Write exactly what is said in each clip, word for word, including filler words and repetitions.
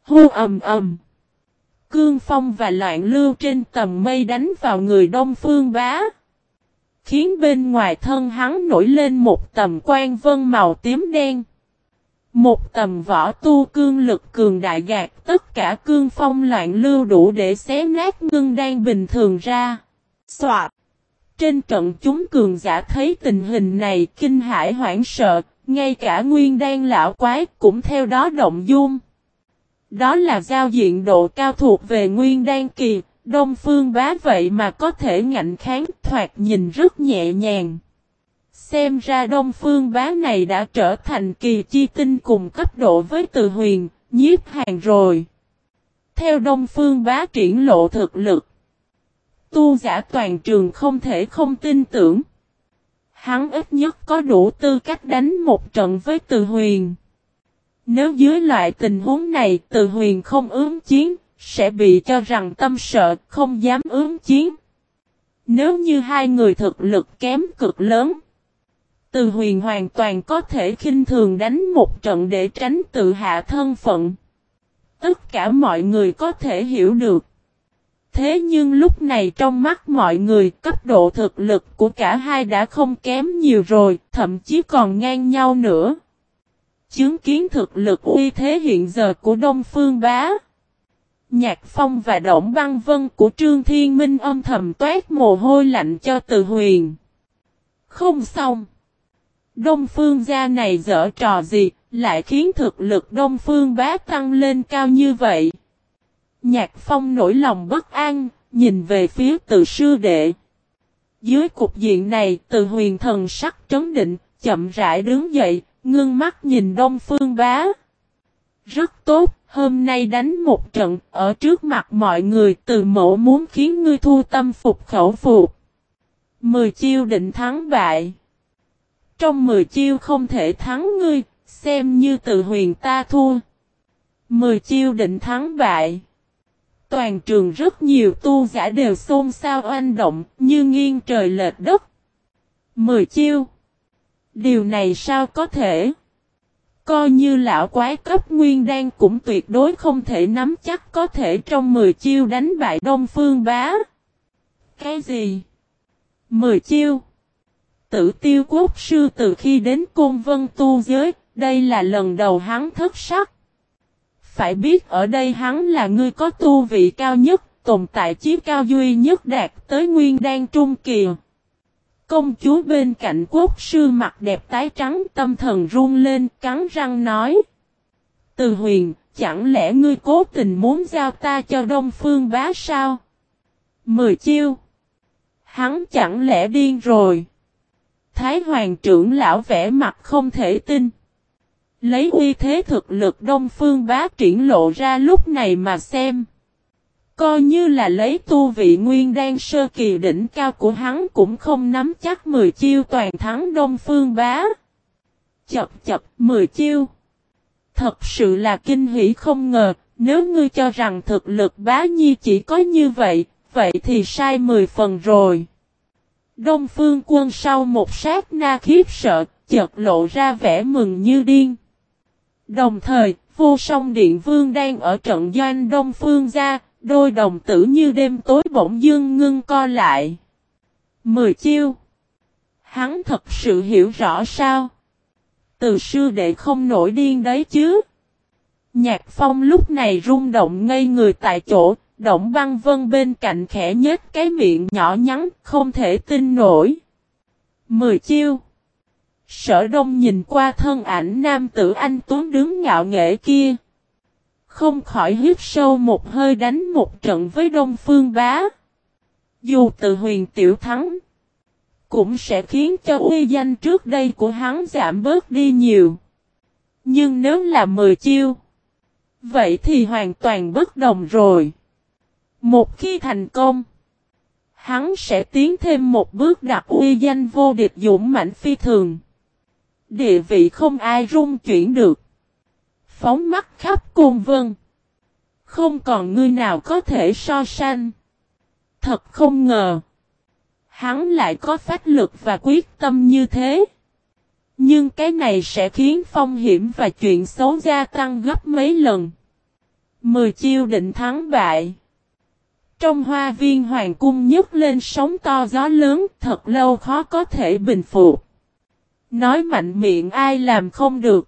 Hô ầm ầm. Cương phong và loạn lưu trên tầng mây đánh vào người Đông Phương Bá. Khiến bên ngoài thân hắn nổi lên một tầm quang vân màu tím đen. Một tầm võ tu cương lực cường đại gạt tất cả cương phong loạn lưu đủ để xé nát ngưng đan bình thường ra. Soạt. Trên trận chúng cường giả thấy tình hình này kinh hãi hoảng sợ, ngay cả nguyên đan lão quái cũng theo đó động dung. Đó là giao diện độ cao thuộc về nguyên đan kỳ, Đông Phương Bá vậy mà có thể ngạnh kháng, thoạt nhìn rất nhẹ nhàng. Xem ra Đông Phương Bá này đã trở thành kỳ chi tinh cùng cấp độ với Từ Huyền, Nhiếp Hàn rồi. Theo Đông Phương Bá triển lộ thực lực, tu giả toàn trường không thể không tin tưởng. Hắn ít nhất có đủ tư cách đánh một trận với Từ Huyền. Nếu dưới loại tình huống này Từ Huyền không ứng chiến, sẽ bị cho rằng tâm sợ, không dám ứng chiến. Nếu như hai người thực lực kém cực lớn, Từ Huyền hoàn toàn có thể khinh thường đánh một trận để tránh tự hạ thân phận. Tất cả mọi người có thể hiểu được. Thế nhưng lúc này trong mắt mọi người, cấp độ thực lực của cả hai đã không kém nhiều rồi, thậm chí còn ngang nhau nữa. Chứng kiến thực lực uy thế hiện giờ của Đông Phương Bá, Nhạc Phong và Đổng Băng Vân của Trương Thiên Minh âm thầm toát mồ hôi lạnh cho Từ Huyền. Không xong. Đông Phương gia này giở trò gì, lại khiến thực lực Đông Phương Bá tăng lên cao như vậy. Nhạc Phong nổi lòng bất an, nhìn về phía Từ sư đệ. Dưới cục diện này, Từ Huyền thần sắc trấn định, chậm rãi đứng dậy, ngưng mắt nhìn Đông Phương Bá. Rất tốt, hôm nay đánh một trận, ở trước mặt mọi người Từ mẫu muốn khiến ngươi thu tâm phục khẩu phục. Mười chiêu định thắng bại. Trong mười chiêu không thể thắng ngươi, xem như Từ Huyền ta thua. Mười chiêu định thắng bại. Toàn trường rất nhiều tu giả đều xôn xao oanh động, như nghiêng trời lệch đất. Mười chiêu. Điều này sao có thể? Coi như lão quái cấp nguyên đan cũng tuyệt đối không thể nắm chắc có thể trong mười chiêu đánh bại Đông Phương Bá. Cái gì? Mười chiêu. Tử Tiêu Quốc sư từ khi đến Côn Vân tu giới, đây là lần đầu hắn thất sắc. Phải biết ở đây hắn là người có tu vị cao nhất, tồn tại chí cao duy nhất đạt tới nguyên đan trung kỳ. Công chúa bên cạnh quốc sư mặt đẹp tái trắng tâm thần run lên, cắn răng nói. Từ Huyền, chẳng lẽ ngươi cố tình muốn giao ta cho Đông Phương Bá sao? Mười chiêu. Hắn chẳng lẽ điên rồi? Thái Hoàng trưởng lão vẽ mặt không thể tin. Lấy uy thế thực lực Đông Phương Bá triển lộ ra lúc này mà xem. Coi như là lấy tu vị nguyên đan sơ kỳ đỉnh cao của hắn cũng không nắm chắc mười chiêu toàn thắng Đông Phương Bá. Chập chập mười chiêu. Thật sự là kinh hỉ không ngờ, nếu ngươi cho rằng thực lực Bá Nhi chỉ có như vậy, vậy thì sai mười phần rồi. Đông Phương Quân sau một sát na khiếp sợ, chợt lộ ra vẻ mừng như điên. Đồng thời, Vô Song Điện Vương đang ở trận doanh Đông Phương gia, đôi đồng tử như đêm tối bỗng dưng ngưng co lại. Mười chiêu. Hắn thật sự hiểu rõ sao? Từ sư đệ không nổi điên đấy chứ. Nhạc Phong lúc này rung động ngây người tại chỗ, Đổng Băng Vân bên cạnh khẽ nhếch cái miệng nhỏ nhắn, không thể tin nổi. Mười chiêu. Sở Đông nhìn qua thân ảnh nam tử anh tuấn đứng ngạo nghễ kia. Không khỏi hít sâu một hơi đánh một trận với Đông Phương Bá. Dù Từ Huyền tiểu thắng, cũng sẽ khiến cho uy danh trước đây của hắn giảm bớt đi nhiều. Nhưng nếu là mười chiêu, vậy thì hoàn toàn bất đồng rồi. Một khi thành công, hắn sẽ tiến thêm một bước đặt uy danh vô địch dũng mãnh phi thường. Địa vị không ai rung chuyển được. Phóng mắt khắp Côn Vân, không còn người nào có thể so sánh. Thật không ngờ, hắn lại có phách lực và quyết tâm như thế. Nhưng cái này sẽ khiến phong hiểm và chuyện xấu gia tăng gấp mấy lần. Mười chiêu định thắng bại. Trong hoa viên hoàng cung nhấc lên sóng to gió lớn, thật lâu khó có thể bình phục. Nói mạnh miệng ai làm không được.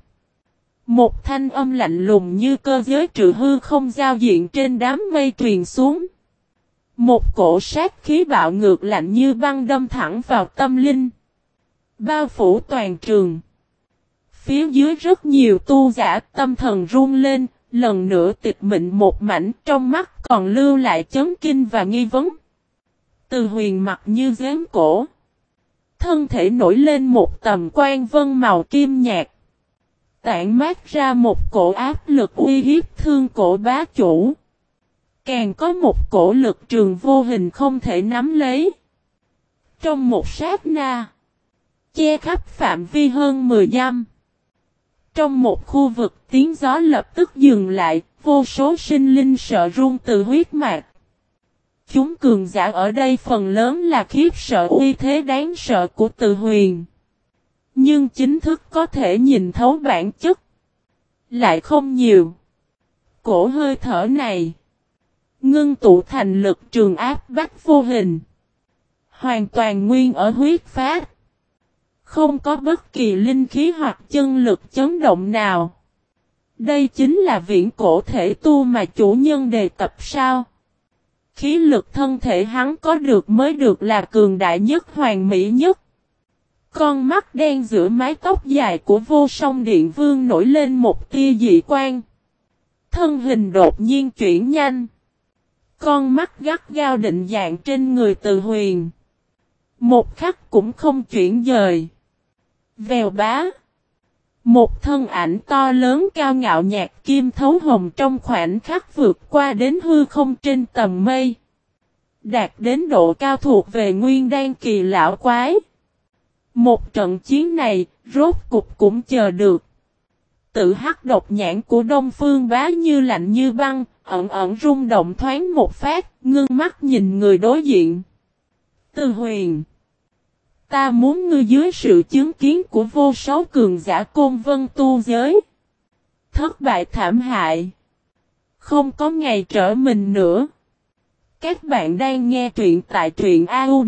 Một thanh âm lạnh lùng như cơ giới trừ hư không giao diện trên đám mây truyền xuống. Một cổ sát khí bạo ngược lạnh như băng đâm thẳng vào tâm linh. Bao phủ toàn trường. Phía dưới rất nhiều tu giả tâm thần run lên, lần nữa tịch mịn một mảnh, trong mắt còn lưu lại chấn kinh và nghi vấn. Từ Huyền mặt như giếm cổ. Thân thể nổi lên một tầm quan vân màu kim nhạt. Tản mát ra một cổ áp lực uy hiếp thương cổ bá chủ. Càng có một cổ lực trường vô hình không thể nắm lấy. Trong một sát na, che khắp phạm vi hơn mười dặm. Trong một khu vực tiếng gió lập tức dừng lại, vô số sinh linh sợ run từ huyết mạch. Chúng cường giả ở đây phần lớn là khiếp sợ uy thế đáng sợ của Từ Huyền. Nhưng chính thức có thể nhìn thấu bản chất lại không nhiều. Cổ hơi thở này ngưng tụ thành lực trường áp bách vô hình. Hoàn toàn nguyên ở huyết phát. Không có bất kỳ linh khí hoặc chân lực chấn động nào. Đây chính là viễn cổ thể tu mà chủ nhân đề cập sao. Khí lực thân thể hắn có được mới được là cường đại nhất hoàn mỹ nhất. Con mắt đen giữa mái tóc dài của Vô Song Điện Vương nổi lên một tia dị quang. Thân hình đột nhiên chuyển nhanh. Con mắt gắt gao định dạng trên người Từ Huyền. Một khắc cũng không chuyển dời. Vèo bá. Một thân ảnh to lớn cao ngạo nhạt kim thấu hồng trong khoảnh khắc vượt qua đến hư không trên tầng mây. Đạt đến độ cao thuộc về nguyên đan kỳ lão quái. Một trận chiến này, rốt cục cũng chờ được. Tự hắc độc nhãn của Đông Phương Bá như lạnh như băng, ẩn ẩn rung động thoáng một phát, ngưng mắt nhìn người đối diện. Từ Huyền. Ta muốn ngươi dưới sự chứng kiến của vô số cường giả Côn Vân tu giới. Thất bại thảm hại. Không có ngày trở mình nữa. Các bạn đang nghe truyện tại truyện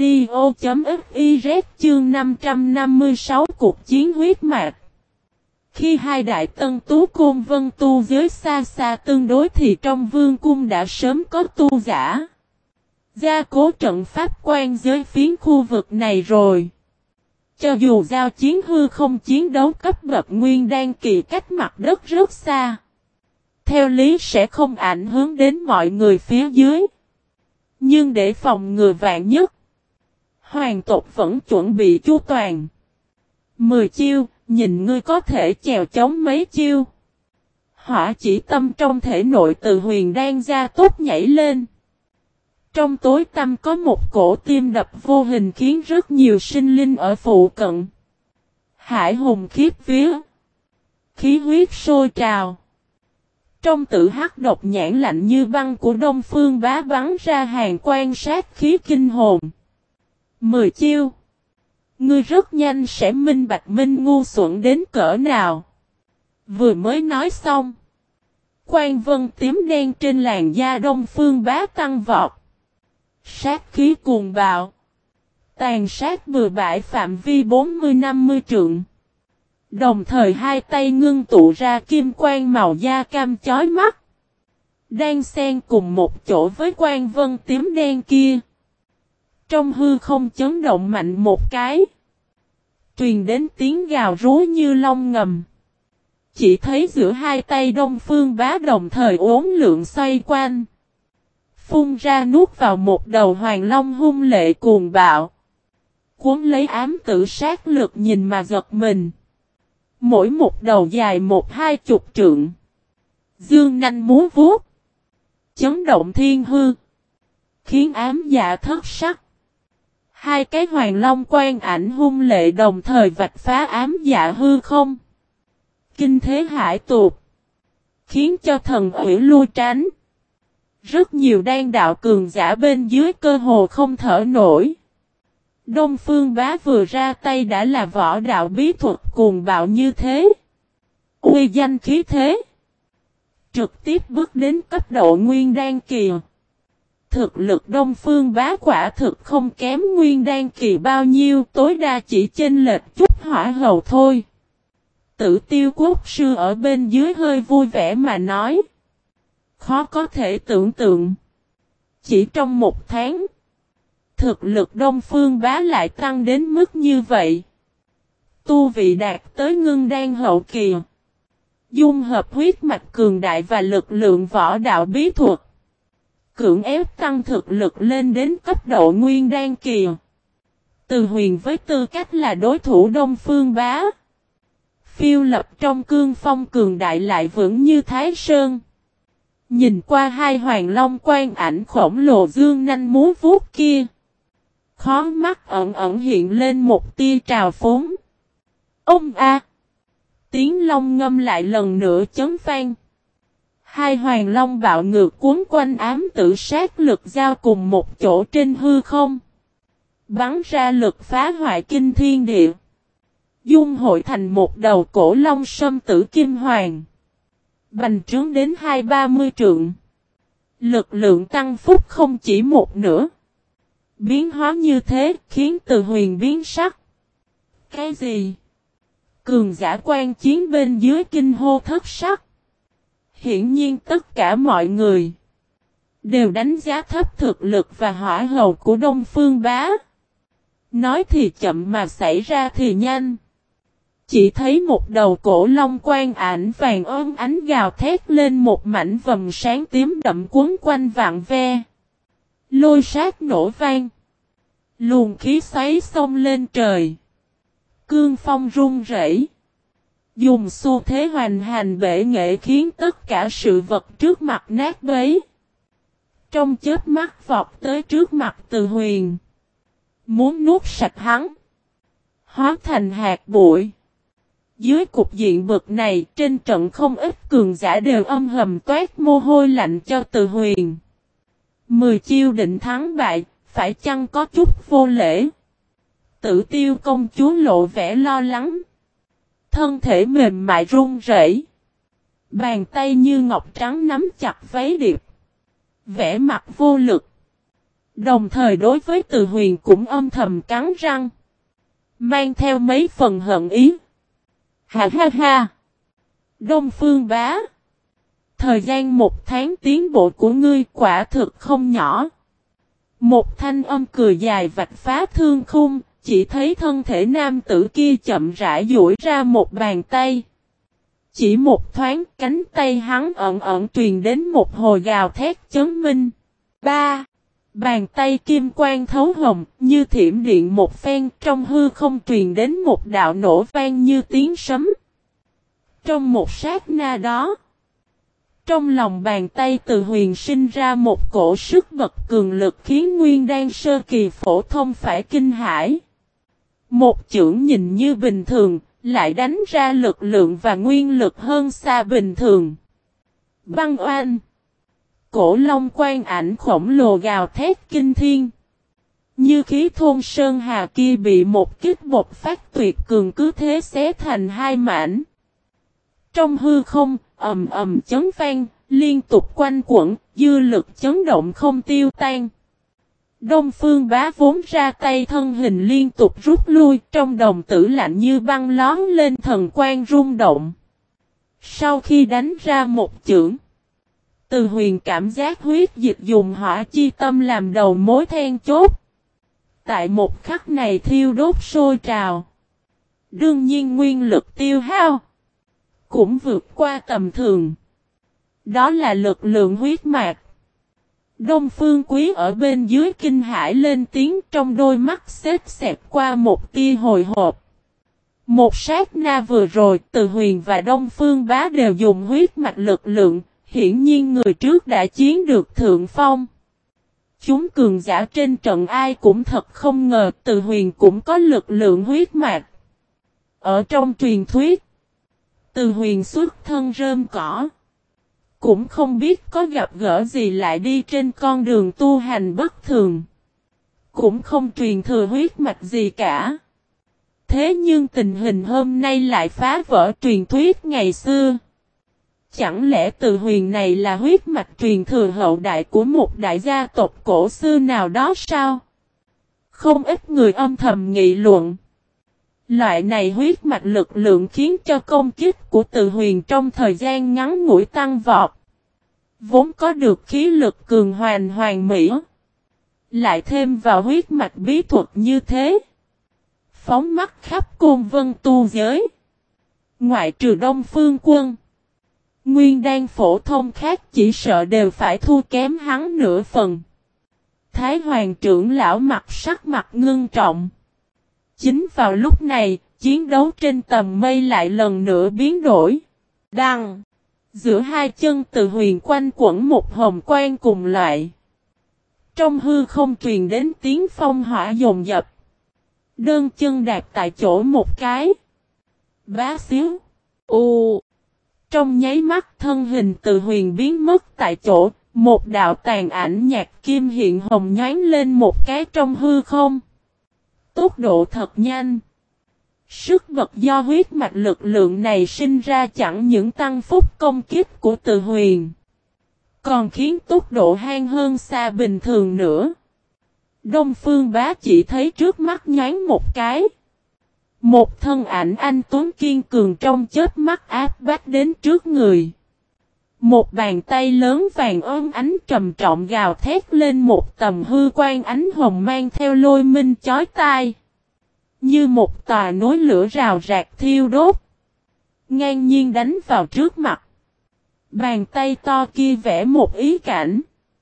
audio.fiz chương năm trăm năm mươi sáu cuộc chiến huyết mạch. Khi hai đại tân tú Côn Vân tu giới xa xa tương đối thì trong vương cung đã sớm có tu giả. Gia cố trận pháp quan giới phiến khu vực này rồi. Cho dù giao chiến hư không chiến đấu cấp bậc nguyên đan kỳ cách mặt đất rất xa. Theo lý sẽ không ảnh hưởng đến mọi người phía dưới. Nhưng để phòng ngừa vạn nhất, hoàng tộc vẫn chuẩn bị chu toàn. Mười chiêu, nhìn ngươi có thể chèo chống mấy chiêu. Hỏa chỉ tâm trong thể nội Từ Huyền đang ra tốt nhảy lên. Trong tối tăm có một cổ tim đập vô hình khiến rất nhiều sinh linh ở phụ cận. Hải hùng khiếp vía. Khí huyết sôi trào. Trong tử hắc độc nhãn lạnh như băng của Đông Phương Bá bắn ra hàng quan sát khí kinh hồn. Mười chiêu. Ngươi rất nhanh sẽ minh bạch minh ngu xuẩn đến cỡ nào. Vừa mới nói xong. Quan vân tím đen trên làn da Đông Phương Bá tăng vọt. Sát khí cuồng bạo. Tàn sát bừa bãi phạm vi bốn mươi năm mươi trượng. Đồng thời hai tay ngưng tụ ra kim quang màu da cam chói mắt. Đang xen cùng một chỗ với quang vân tím đen kia. Trong hư không chấn động mạnh một cái. Truyền đến tiếng gào rú như long ngầm. Chỉ thấy giữa hai tay Đông Phương Bá đồng thời uốn lượn xoay quanh. Phun ra nuốt vào một đầu hoàng long hung lệ cuồng bạo. Cuốn lấy ám tử sát lực nhìn mà giật mình. Mỗi một đầu dài một hai chục trượng. Dương nanh múa vuốt. Chấn động thiên hư. Khiến ám dạ thất sắc. Hai cái hoàng long quan ảnh hung lệ đồng thời vạch phá ám dạ hư không. Kinh thế hải tuột. Khiến cho thần ủy lui tránh. Rất nhiều đan đạo cường giả bên dưới cơ hồ không thở nổi. Đông Phương Bá vừa ra tay đã là võ đạo bí thuật cuồng bạo như thế. Uy danh khí thế. trực tiếp bước đến cấp độ nguyên đan kỳ. Thực lực Đông Phương Bá quả thực không kém nguyên đan kỳ bao nhiêu, tối đa chỉ chênh lệch chút hỏa hầu thôi. Tử Tiêu Quốc sư ở bên dưới hơi vui vẻ mà nói. Khó có thể tưởng tượng. Chỉ trong một tháng, thực lực Đông Phương Bá lại tăng đến mức như vậy. Tu vị đạt tới ngưng đan hậu kỳ. Dung hợp huyết mạch cường đại và lực lượng võ đạo bí thuật. Cưỡng ép tăng thực lực lên đến cấp độ nguyên đan kỳ. Từ Huyền với tư cách là đối thủ Đông Phương Bá. Phiêu lập trong cương phong cường đại lại vững như Thái Sơn. Nhìn qua hai hoàng long quan ảnh khổng lồ dương nanh múa vuốt kia. Khó mắt ẩn ẩn hiện lên một tia trào phúng. Ông a! Tiếng long ngâm lại lần nữa chấn vang. Hai hoàng long bạo ngược cuốn quanh ám tử sát lực giao cùng một chỗ trên hư không. Bắn ra lực phá hoại kinh thiên địa. Dung hội thành một đầu cổ long sâm tử kim hoàng. Bành trướng đến hai ba mươi trượng. Lực lượng tăng phúc không chỉ một nửa. Biến hóa như thế khiến Từ Huyền biến sắc. Cái gì? Cường giả quan chiến bên dưới kinh hô thất sắc. Hiển nhiên tất cả mọi người đều đánh giá thấp thực lực và hỏa hầu của Đông Phương Bá. Nói thì chậm mà xảy ra thì nhanh. Chỉ thấy một đầu cổ long quan ảnh vàng ôm ánh gào thét lên một mảnh vầng sáng tím đậm cuốn quanh vạn ve. Lôi sát nổ vang. Luồng khí xoáy xông lên trời. Cương phong rung rẩy. Dùng xu thế hoành hành bể nghệ khiến tất cả sự vật trước mặt nát bấy. Trong chớp mắt vọt tới trước mặt Từ Huyền. Muốn nuốt sạch hắn. Hóa thành hạt bụi. Dưới cục diện bực này trên trận không ít cường giả đều âm thầm toát mồ hôi lạnh cho Từ Huyền. Mười chiêu định thắng bại, phải chăng có chút vô lễ? Tử Tiêu công chúa lộ vẻ lo lắng. Thân thể mềm mại run rẩy. Bàn tay như ngọc trắng nắm chặt váy điệp. Vẻ mặt vô lực. Đồng thời đối với Từ Huyền cũng âm thầm cắn răng. Mang theo mấy phần hận ý. Ha ha ha. Đông Phương Bá. Thời gian một tháng tiến bộ của ngươi quả thực không nhỏ. Một thanh âm cười dài vạch phá thương khung. Chỉ thấy thân thể nam tử kia chậm rãi duỗi ra một bàn tay. Chỉ một thoáng cánh tay hắn ẩn ẩn truyền đến một hồi gào thét chấn minh. Ba. Bàn tay kim quang thấu hồng như thiểm điện một phen trong hư không truyền đến một đạo nổ vang như tiếng sấm. Trong một sát na đó. Trong lòng bàn tay Từ Huyền sinh ra một cổ sức bật cường lực khiến nguyên đan sơ kỳ phổ thông phải kinh hãi. Một chưởng nhìn như bình thường, lại đánh ra lực lượng và nguyên lực hơn xa bình thường. Băng oanh. Cổ long quan ảnh khổng lồ gào thét kinh thiên. Như khí thôn sơn hà kia bị một kích bột phát tuyệt cường cứ thế xé thành hai mảnh. Trong hư không, ầm ầm chấn vang, liên tục quanh quẩn, dư lực chấn động không tiêu tan. Đông Phương Bá vốn ra tay thân hình liên tục rút lui, trong đồng tử lạnh như băng lón lên thần quang rung động. Sau khi đánh ra một chưởng, Từ Huyền cảm giác huyết dịch dùng hỏa chi tâm làm đầu mối then chốt. Tại một khắc này thiêu đốt sôi trào. Đương nhiên nguyên lực tiêu hao cũng vượt qua tầm thường. Đó là lực lượng huyết mạch. Đông Phương Quý ở bên dưới kinh hãi lên tiếng, trong đôi mắt xếp xẹp qua một tia hồi hộp. Một sát na vừa rồi Từ Huyền và Đông Phương Bá đều dùng huyết mạch lực lượng, hiển nhiên người trước đã chiến được thượng phong. Chúng cường giả trên trận ai cũng thật không ngờ Từ Huyền cũng có lực lượng huyết mạch. Ở trong truyền thuyết, Từ Huyền xuất thân rơm cỏ. Cũng không biết có gặp gỡ gì lại đi trên con đường tu hành bất thường. Cũng không truyền thừa huyết mạch gì cả. Thế nhưng tình hình hôm nay lại phá vỡ truyền thuyết ngày xưa. Chẳng lẽ Từ Huyền này là huyết mạch truyền thừa hậu đại của một đại gia tộc cổ xưa nào đó sao? Không ít người âm thầm nghị luận. Loại này huyết mạch lực lượng khiến cho công kích của Từ Huyền trong thời gian ngắn ngủi tăng vọt. Vốn có được khí lực cường hoàn hoàn mỹ. Lại thêm vào huyết mạch bí thuật như thế. Phóng mắt khắp côn vân tu giới. Ngoại trừ Đông Phương Quân. Nguyên đan phổ thông khác chỉ sợ đều phải thua kém hắn nửa phần. Thái Hoàng trưởng lão mặt sắc mặt ngưng trọng. Chính vào lúc này, chiến đấu trên tầm mây lại lần nữa biến đổi. Đăng! Giữa hai chân Từ Huyền quanh quẩn một hồng quang cùng loại. Trong hư không truyền đến tiếng phong hỏa dồn dập. Đơn chân đạp tại chỗ một cái. Bá xíu. U. Trong nháy mắt thân hình Từ Huyền biến mất tại chỗ. Một đạo tàn ảnh nhạt kim hiện hồng nhoáng lên một cái trong hư không. Tốc độ thật nhanh. Sức bật do huyết mạch lực lượng này sinh ra chẳng những tăng phúc công kích của Từ Huyền. Còn khiến tốc độ hang hơn xa bình thường nữa. Đông Phương Bá chỉ thấy trước mắt nhoáng một cái. Một thân ảnh anh tuấn kiên cường trong chớp mắt áp bách đến trước người. Một bàn tay lớn vàng ôm ánh trầm trọng gào thét lên một tầm hư quang ánh hồng mang theo lôi minh chói tai. Như một tòa núi lửa rào rạc thiêu đốt. Ngang nhiên đánh vào trước mặt. Bàn tay to kia vẽ một ý cảnh.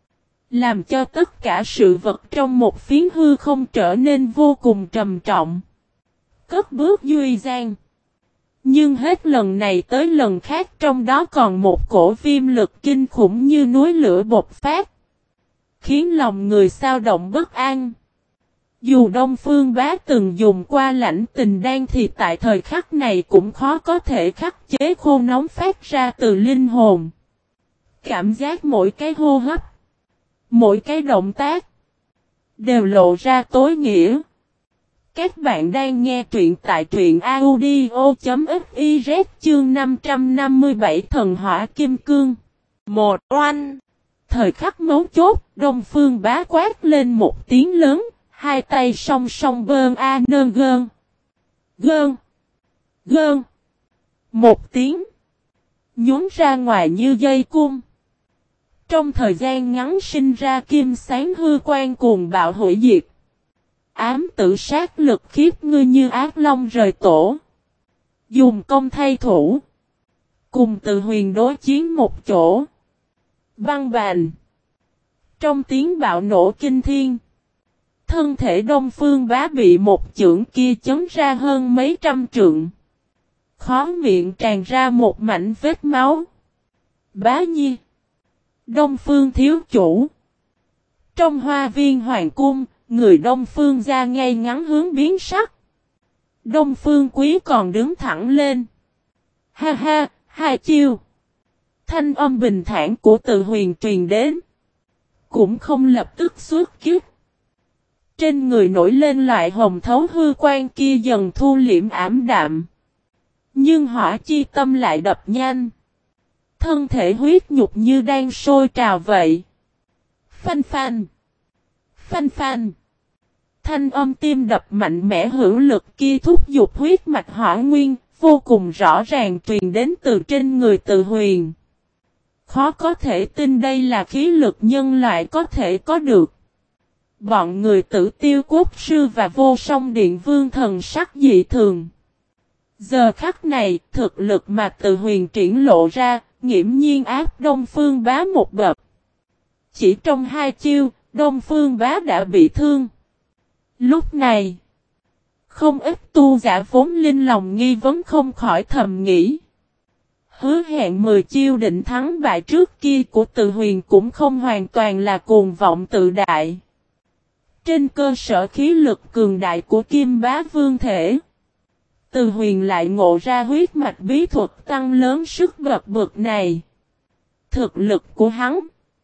Làm cho tất cả sự vật trong một phiến hư không trở nên vô cùng trầm trọng. Cất bước duy gian. Nhưng hết lần này tới lần khác trong đó còn một cổ viêm lực kinh khủng như núi lửa bộc phát. Khiến lòng người sao động bất an. Dù Đông Phương Bá từng dùng qua lãnh tình đan thì tại thời khắc này cũng khó có thể khắc chế khô nóng phát ra từ linh hồn. Cảm giác mỗi cái hô hấp, mỗi cái động tác đều lộ ra tối nghĩa. Các bạn đang nghe truyện tại truyện audio.fiz chương năm trăm năm mươi bảy Thần Hỏa Kim Cương. Một oanh. Thời khắc mấu chốt, Đông Phương Bá quát lên một tiếng lớn, hai tay song song bơn a nơn gơn. Gơn. Gơn. Một tiếng. Nhún ra ngoài như dây cung. Trong thời gian ngắn sinh ra kim sáng hư quang cuồng bạo hủy diệt. Ám tử sát lực khiếp ngươi như ác long rời tổ. Dùng công thay thủ. Cùng Từ Huyền đối chiến một chỗ. Băng bành. Trong tiếng bạo nổ kinh thiên. Thân thể Đông Phương Bá bị một chưởng kia chấn ra hơn mấy trăm trượng. Khó miệng tràn ra một mảnh vết máu. Bá Nhi. Đông Phương thiếu chủ. Trong hoa viên hoàng cung. Người Đông Phương ra ngay ngắn hướng biến sắc. Đông Phương Quý còn đứng thẳng lên. Ha ha, hai chiêu. Thanh âm bình thản của Từ Huyền truyền đến. Cũng không lập tức xuất kích. Trên người nổi lên loại hồng thấu hư quan kia dần thu liễm ảm đạm. Nhưng hỏa chi tâm lại đập nhanh. Thân thể huyết nhục như đang sôi trào vậy. Phanh phanh. Phanh phanh. Thanh âm tim đập mạnh mẽ hữu lực kia thúc giục huyết mạch hỏa nguyên, vô cùng rõ ràng truyền đến từ trên người Từ Huyền. Khó có thể tin đây là khí lực nhân loại có thể có được. Bọn người Tử Tiêu Quốc Sư và Vô Song Điện Vương thần sắc dị thường. Giờ khắc này, thực lực mà Từ Huyền triển lộ ra, nghiễm nhiên áp Đông Phương Bá một bậc. Chỉ trong hai chiêu, Đông Phương Bá đã bị thương. Lúc này, không ít tu giả vốn linh lòng nghi vấn không khỏi thầm nghĩ. Hứa hẹn mười chiêu định thắng bại trước kia của Từ Huyền cũng không hoàn toàn là cuồng vọng tự đại. Trên cơ sở khí lực cường đại của Kim Bá Vương thể, Từ Huyền lại ngộ ra huyết mạch bí thuật tăng lớn sức bật bực này. Thực lực của hắn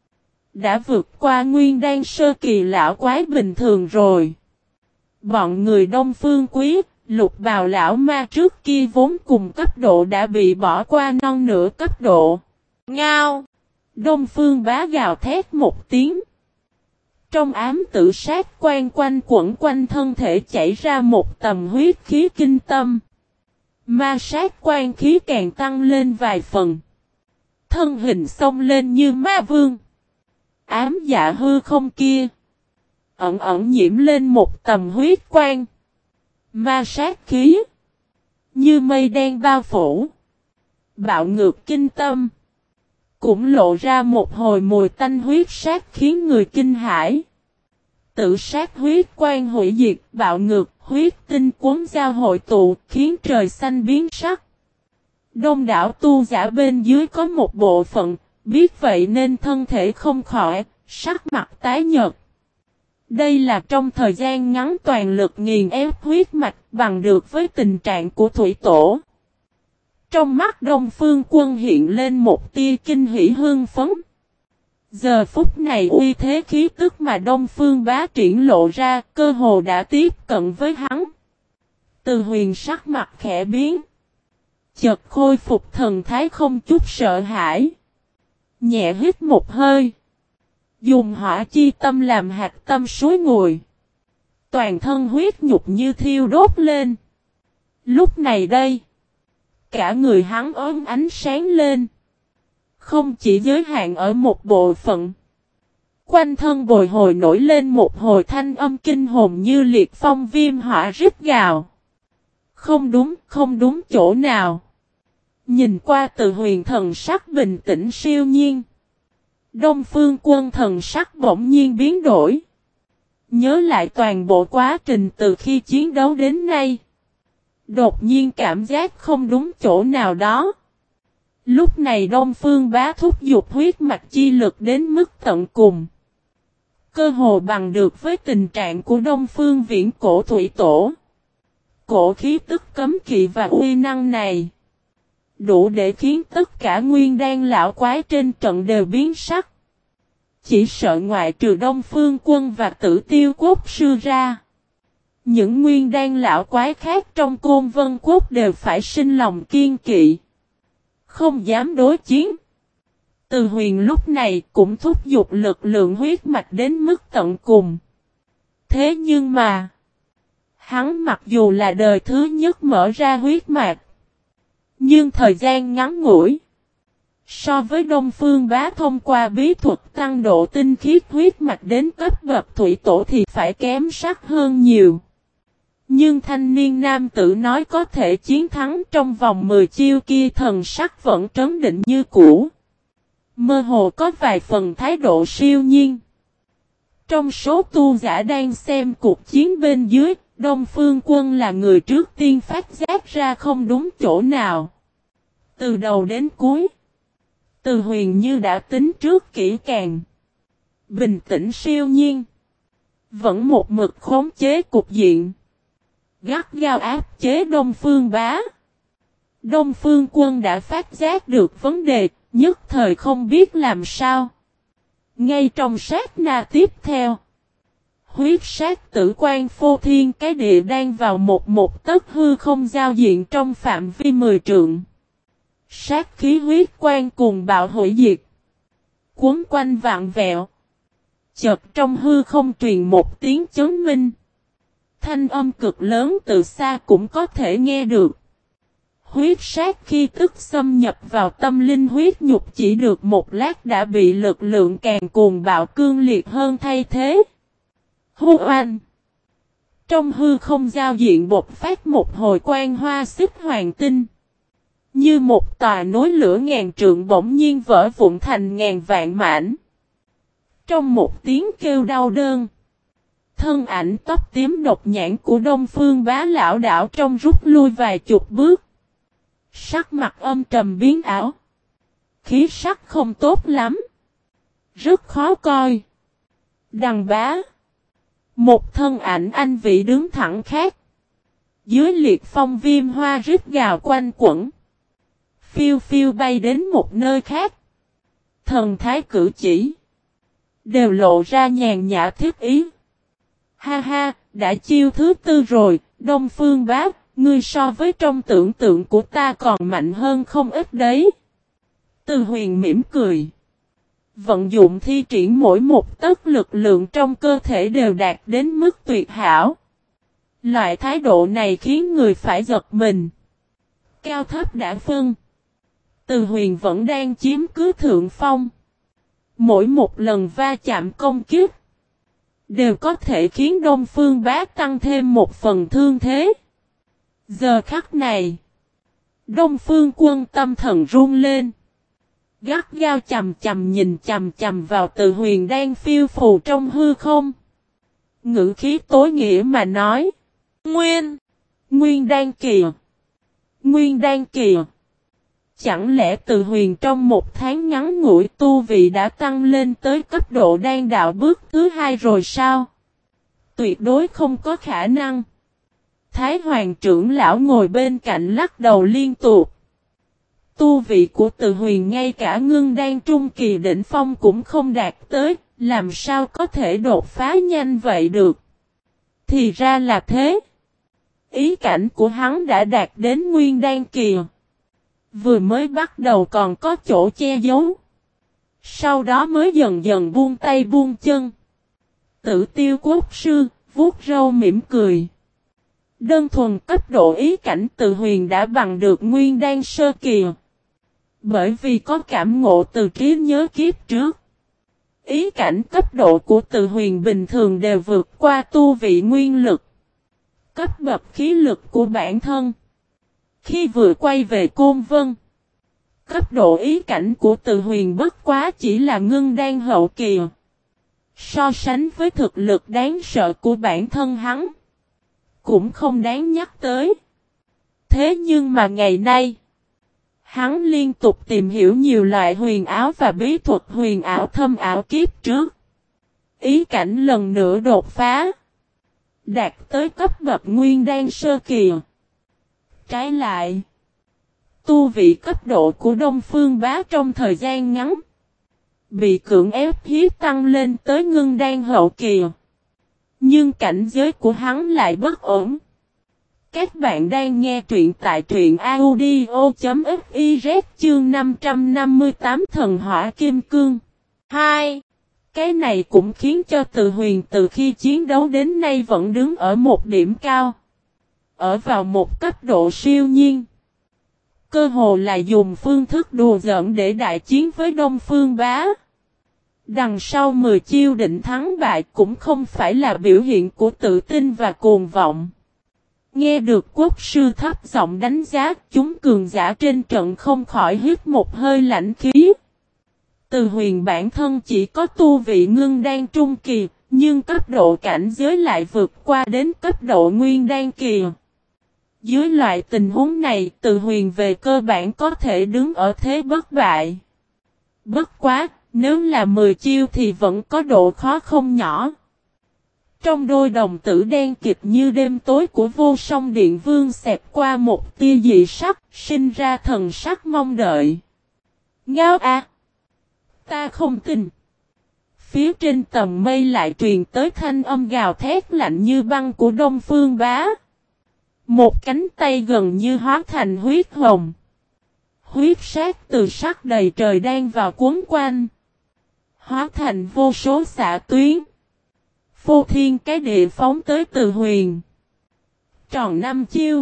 đã vượt qua nguyên đan sơ kỳ lão quái bình thường rồi. Bọn người Đông Phương Quý, Lục Bào lão ma trước kia vốn cùng cấp độ đã bị bỏ qua non nửa cấp độ. Ngao! Đông Phương Bá gào thét một tiếng. Trong ám tử sát quan quanh quẩn quanh thân thể chảy ra một tầm huyết khí kinh tâm. Ma sát quan khí càng tăng lên vài phần. Thân hình xông lên như ma vương. Ám dạ hư không kia. Ẩn ẩn nhiễm lên một tầm huyết quan. Ma sát khí. Như mây đen bao phủ. Bạo ngược kinh tâm. Cũng lộ ra một hồi mùi tanh huyết sát khiến người kinh hãi. Tự sát huyết quan hủy diệt, bạo ngược, huyết tinh cuốn giao hội tụ, khiến trời xanh biến sắc. Đông đảo tu giả bên dưới có một bộ phận, biết vậy nên thân thể không khỏi, sắc mặt tái nhợt. Đây là trong thời gian ngắn toàn lực nghiền ép huyết mạch bằng được với tình trạng của thủy tổ. Trong mắt Đông Phương Quân hiện lên một tia kinh hỉ hưng phấn. Giờ phút này uy thế khí tức mà Đông Phương Bá triển lộ ra cơ hồ đã tiếp cận với hắn. Từ Huyền sắc mặt khẽ biến. Chợt khôi phục thần thái không chút sợ hãi. Nhẹ hít một hơi. Dùng hỏa chi tâm làm hạt tâm suối nguội. Toàn thân huyết nhục như thiêu đốt lên. Lúc này đây. Cả người hắn ốm ánh sáng lên. Không chỉ giới hạn ở một bộ phận. Quanh thân bồi hồi nổi lên một hồi thanh âm kinh hồn như liệt phong viêm hỏa rít gào. Không đúng, không đúng chỗ nào. Nhìn qua Từ Huyền thần sắc bình tĩnh siêu nhiên. Đông Phương Quân thần sắc bỗng nhiên biến đổi. Nhớ lại toàn bộ quá trình từ khi chiến đấu đến nay. Đột nhiên cảm giác không đúng chỗ nào đó. Lúc này Đông Phương Bá thúc giục huyết mạch chi lực đến mức tận cùng. Cơ hồ bằng được với tình trạng của Đông Phương Viễn Cổ Thủy Tổ. Cổ khí tức cấm kỵ và uy năng này. Đủ để khiến tất cả nguyên đan lão quái trên trận đều biến sắc. Chỉ sợ ngoại trừ Đông Phương Quân và Tử Tiêu Quốc sư ra. Những nguyên đan lão quái khác trong Côn Vân Quốc đều phải sinh lòng kiên kỵ. Không dám đối chiến. Từ Huyền lúc này cũng thúc giục lực lượng huyết mạch đến mức tận cùng. Thế nhưng mà. Hắn mặc dù là đời thứ nhất mở ra huyết mạch. Nhưng thời gian ngắn ngủi. So với Đông Phương Bá thông qua bí thuật tăng độ tinh khiết huyết mạch đến cấp bậc thủy tổ thì phải kém sắc hơn nhiều. Nhưng thanh niên nam tử nói có thể chiến thắng trong vòng mười chiêu kia thần sắc vẫn trấn định như cũ. Mơ hồ có vài phần thái độ siêu nhiên. Trong số tu giả đang xem cuộc chiến bên dưới, Đông Phương Quân là người trước tiên phát giác ra không đúng chỗ nào. Từ đầu đến cuối, Từ Huyền như đã tính trước kỹ càng. Bình tĩnh siêu nhiên. Vẫn một mực khống chế cục diện. Gắt gao áp chế Đông Phương Bá. Đông Phương Quân đã phát giác được vấn đề, nhất thời không biết làm sao. Ngay trong sát na tiếp theo. Huyết sát tử quan phô thiên cái địa đang vào một một tấc hư không giao diện trong phạm vi mười trượng. Sát khí huyết quan cùng bạo hủy diệt. Cuốn quanh vạn vẹo. Chợt trong hư không truyền một tiếng chấn minh. Thanh âm cực lớn từ xa cũng có thể nghe được. Huyết sát khi tức xâm nhập vào tâm linh huyết nhục chỉ được một lát đã bị lực lượng càng cuồng bạo cương liệt hơn thay thế. Hô oanh! Trong hư không giao diện bột phát một hồi quang hoa xích hoàng tinh. Như một tòa núi lửa ngàn trượng bỗng nhiên vỡ vụn thành ngàn vạn mảnh. Trong một tiếng kêu đau đớn. Thân ảnh tóc tím độc nhãn của Đông Phương Bá lão đảo trong rút lui vài chục bước. Sắc mặt âm trầm biến ảo. Khí sắc không tốt lắm. Rất khó coi. Đằng Bá. Một thân ảnh anh vị đứng thẳng khác. Dưới liệt phong viêm hoa rít gào quanh quẩn. Phiêu phiêu bay đến một nơi khác. Thần thái cử chỉ. Đều lộ ra nhàn nhã thiết ý. Ha ha, đã chiêu thứ tư rồi, Đông Phương Bá, ngươi so với trong tưởng tượng của ta còn mạnh hơn không ít đấy. Từ Huyền mỉm cười. Vận dụng thi triển mỗi một tấc lực lượng trong cơ thể đều đạt đến mức tuyệt hảo. Loại thái độ này khiến người phải giật mình. Cao thấp đã phân. Từ Huyền vẫn đang chiếm cứ thượng phong. Mỗi một lần va chạm công kích đều có thể khiến Đông Phương Bá tăng thêm một phần thương thế. Giờ khắc này, Đông Phương Quân tâm thần run lên. Gắt gao chầm chầm nhìn chầm chầm vào Từ Huyền đang phiêu phù trong hư không. Ngữ khí tối nghĩa mà nói. Nguyên! Nguyên đan kìa! Nguyên đan kìa! Chẳng lẽ Từ Huyền trong một tháng ngắn ngủi tu vị đã tăng lên tới cấp độ đan đạo bước thứ hai rồi sao? Tuyệt đối không có khả năng. Thái Hoàng trưởng lão ngồi bên cạnh lắc đầu liên tục. Tu vị của Từ Huyền ngay cả ngưng đan trung kỳ đỉnh phong cũng không đạt tới, làm sao có thể đột phá nhanh vậy được? Thì ra là thế. Ý cảnh của hắn đã đạt đến nguyên đan kỳ. Vừa mới bắt đầu còn có chỗ che giấu. Sau đó mới dần dần buông tay buông chân. Tử Tiêu Quốc sư, vuốt râu mỉm cười. Đơn thuần cấp độ ý cảnh Từ Huyền đã bằng được nguyên đan sơ kỳ. Bởi vì có cảm ngộ từ trí nhớ kiếp trước. Ý cảnh cấp độ của Từ Huyền bình thường đều vượt qua tu vị nguyên lực. Cấp bậc khí lực của bản thân. Khi vừa quay về Côn Vân, cấp độ ý cảnh của Từ Huyền bất quá chỉ là ngưng đan hậu kỳ. So sánh với thực lực đáng sợ của bản thân hắn, cũng không đáng nhắc tới. Thế nhưng mà ngày nay, hắn liên tục tìm hiểu nhiều loại huyền ảo và bí thuật huyền ảo thâm ảo kiếp trước. Ý cảnh lần nữa đột phá, đạt tới cấp bậc nguyên đan sơ kỳ. Trái lại, tu vị cấp độ của Đông Phương Bá trong thời gian ngắn bị cưỡng ép hiếp tăng lên tới ngưng đan hậu kỳ. Nhưng cảnh giới của hắn lại bất ổn. Các bạn đang nghe truyện tại truyện audio.fiz chương năm trăm năm mươi tám Thần Hỏa Kim Cương. hai. Cái này cũng khiến cho Từ Huyền từ khi chiến đấu đến nay vẫn đứng ở một điểm cao. Ở vào một cấp độ siêu nhiên. Cơ hồ là dùng phương thức đùa giỡn để đại chiến với Đông Phương Bá. Đằng sau mười chiêu định thắng bại cũng không phải là biểu hiện của tự tin và cuồng vọng. Nghe được quốc sư thấp giọng đánh giá, chúng cường giả trên trận không khỏi hít một hơi lạnh khí. Từ Huyền bản thân chỉ có tu vị ngưng đan trung kỳ, nhưng cấp độ cảnh giới lại vượt qua đến cấp độ nguyên đan kỳ. Dưới loại tình huống này, Từ Huyền về cơ bản có thể đứng ở thế bất bại. Bất quá, nếu là mười chiêu thì vẫn có độ khó không nhỏ. Trong đôi đồng tử đen kịt như đêm tối của Vô Song Điện Vương xẹt qua một tia dị sắc, sinh ra thần sắc mong đợi. Ngao a! Ta không tin. Phía trên tầng mây lại truyền tới thanh âm gào thét lạnh như băng của Đông Phương Bá. Một cánh tay gần như hóa thành huyết hồng. Huyết sát từ sắc đầy trời đang vào cuốn quanh. Hóa thành vô số xạ tuyến. Phô thiên cái địa phóng tới Từ Huyền. Tròn năm chiêu.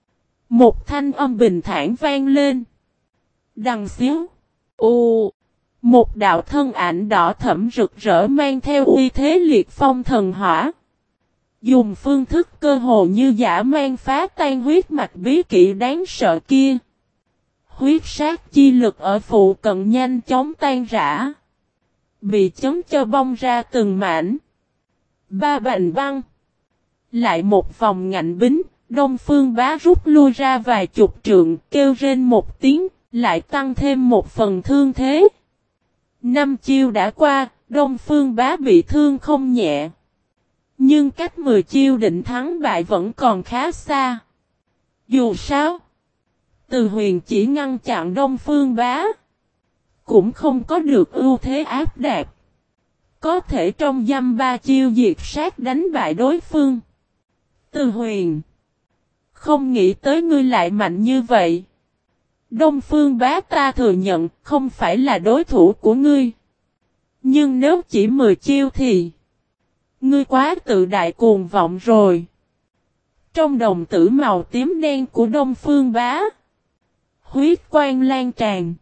Một thanh âm bình thản vang lên. Đằng xíu. U. Một đạo thân ảnh đỏ thẫm rực rỡ mang theo uy thế liệt phong thần hỏa. Dùng phương thức cơ hồ như giả mang phá tan huyết mạch bí kỹ đáng sợ kia. Huyết sát chi lực ở phụ cận nhanh chóng tan rã. Bị chấn cho bong ra từng mảnh. Ba bành băng. Lại một vòng ngạnh bính, Đông Phương Bá rút lui ra vài chục trượng, kêu rên một tiếng, lại tăng thêm một phần thương thế. Năm chiêu đã qua, Đông Phương Bá bị thương không nhẹ. Nhưng cách mười chiêu định thắng bại vẫn còn khá xa. Dù sao, Từ Huyền chỉ ngăn chặn Đông Phương Bá, cũng không có được ưu thế áp đạp. Có thể trong dăm ba chiêu diệt sát đánh bại đối phương. Từ Huyền, không nghĩ tới ngươi lại mạnh như vậy. Đông Phương Bá, ta thừa nhận không phải là đối thủ của ngươi. Nhưng nếu chỉ mười chiêu thì ngươi quá tự đại cuồng vọng rồi. Trong đồng tử màu tím đen của Đông Phương Bá, huyết quang lan tràn.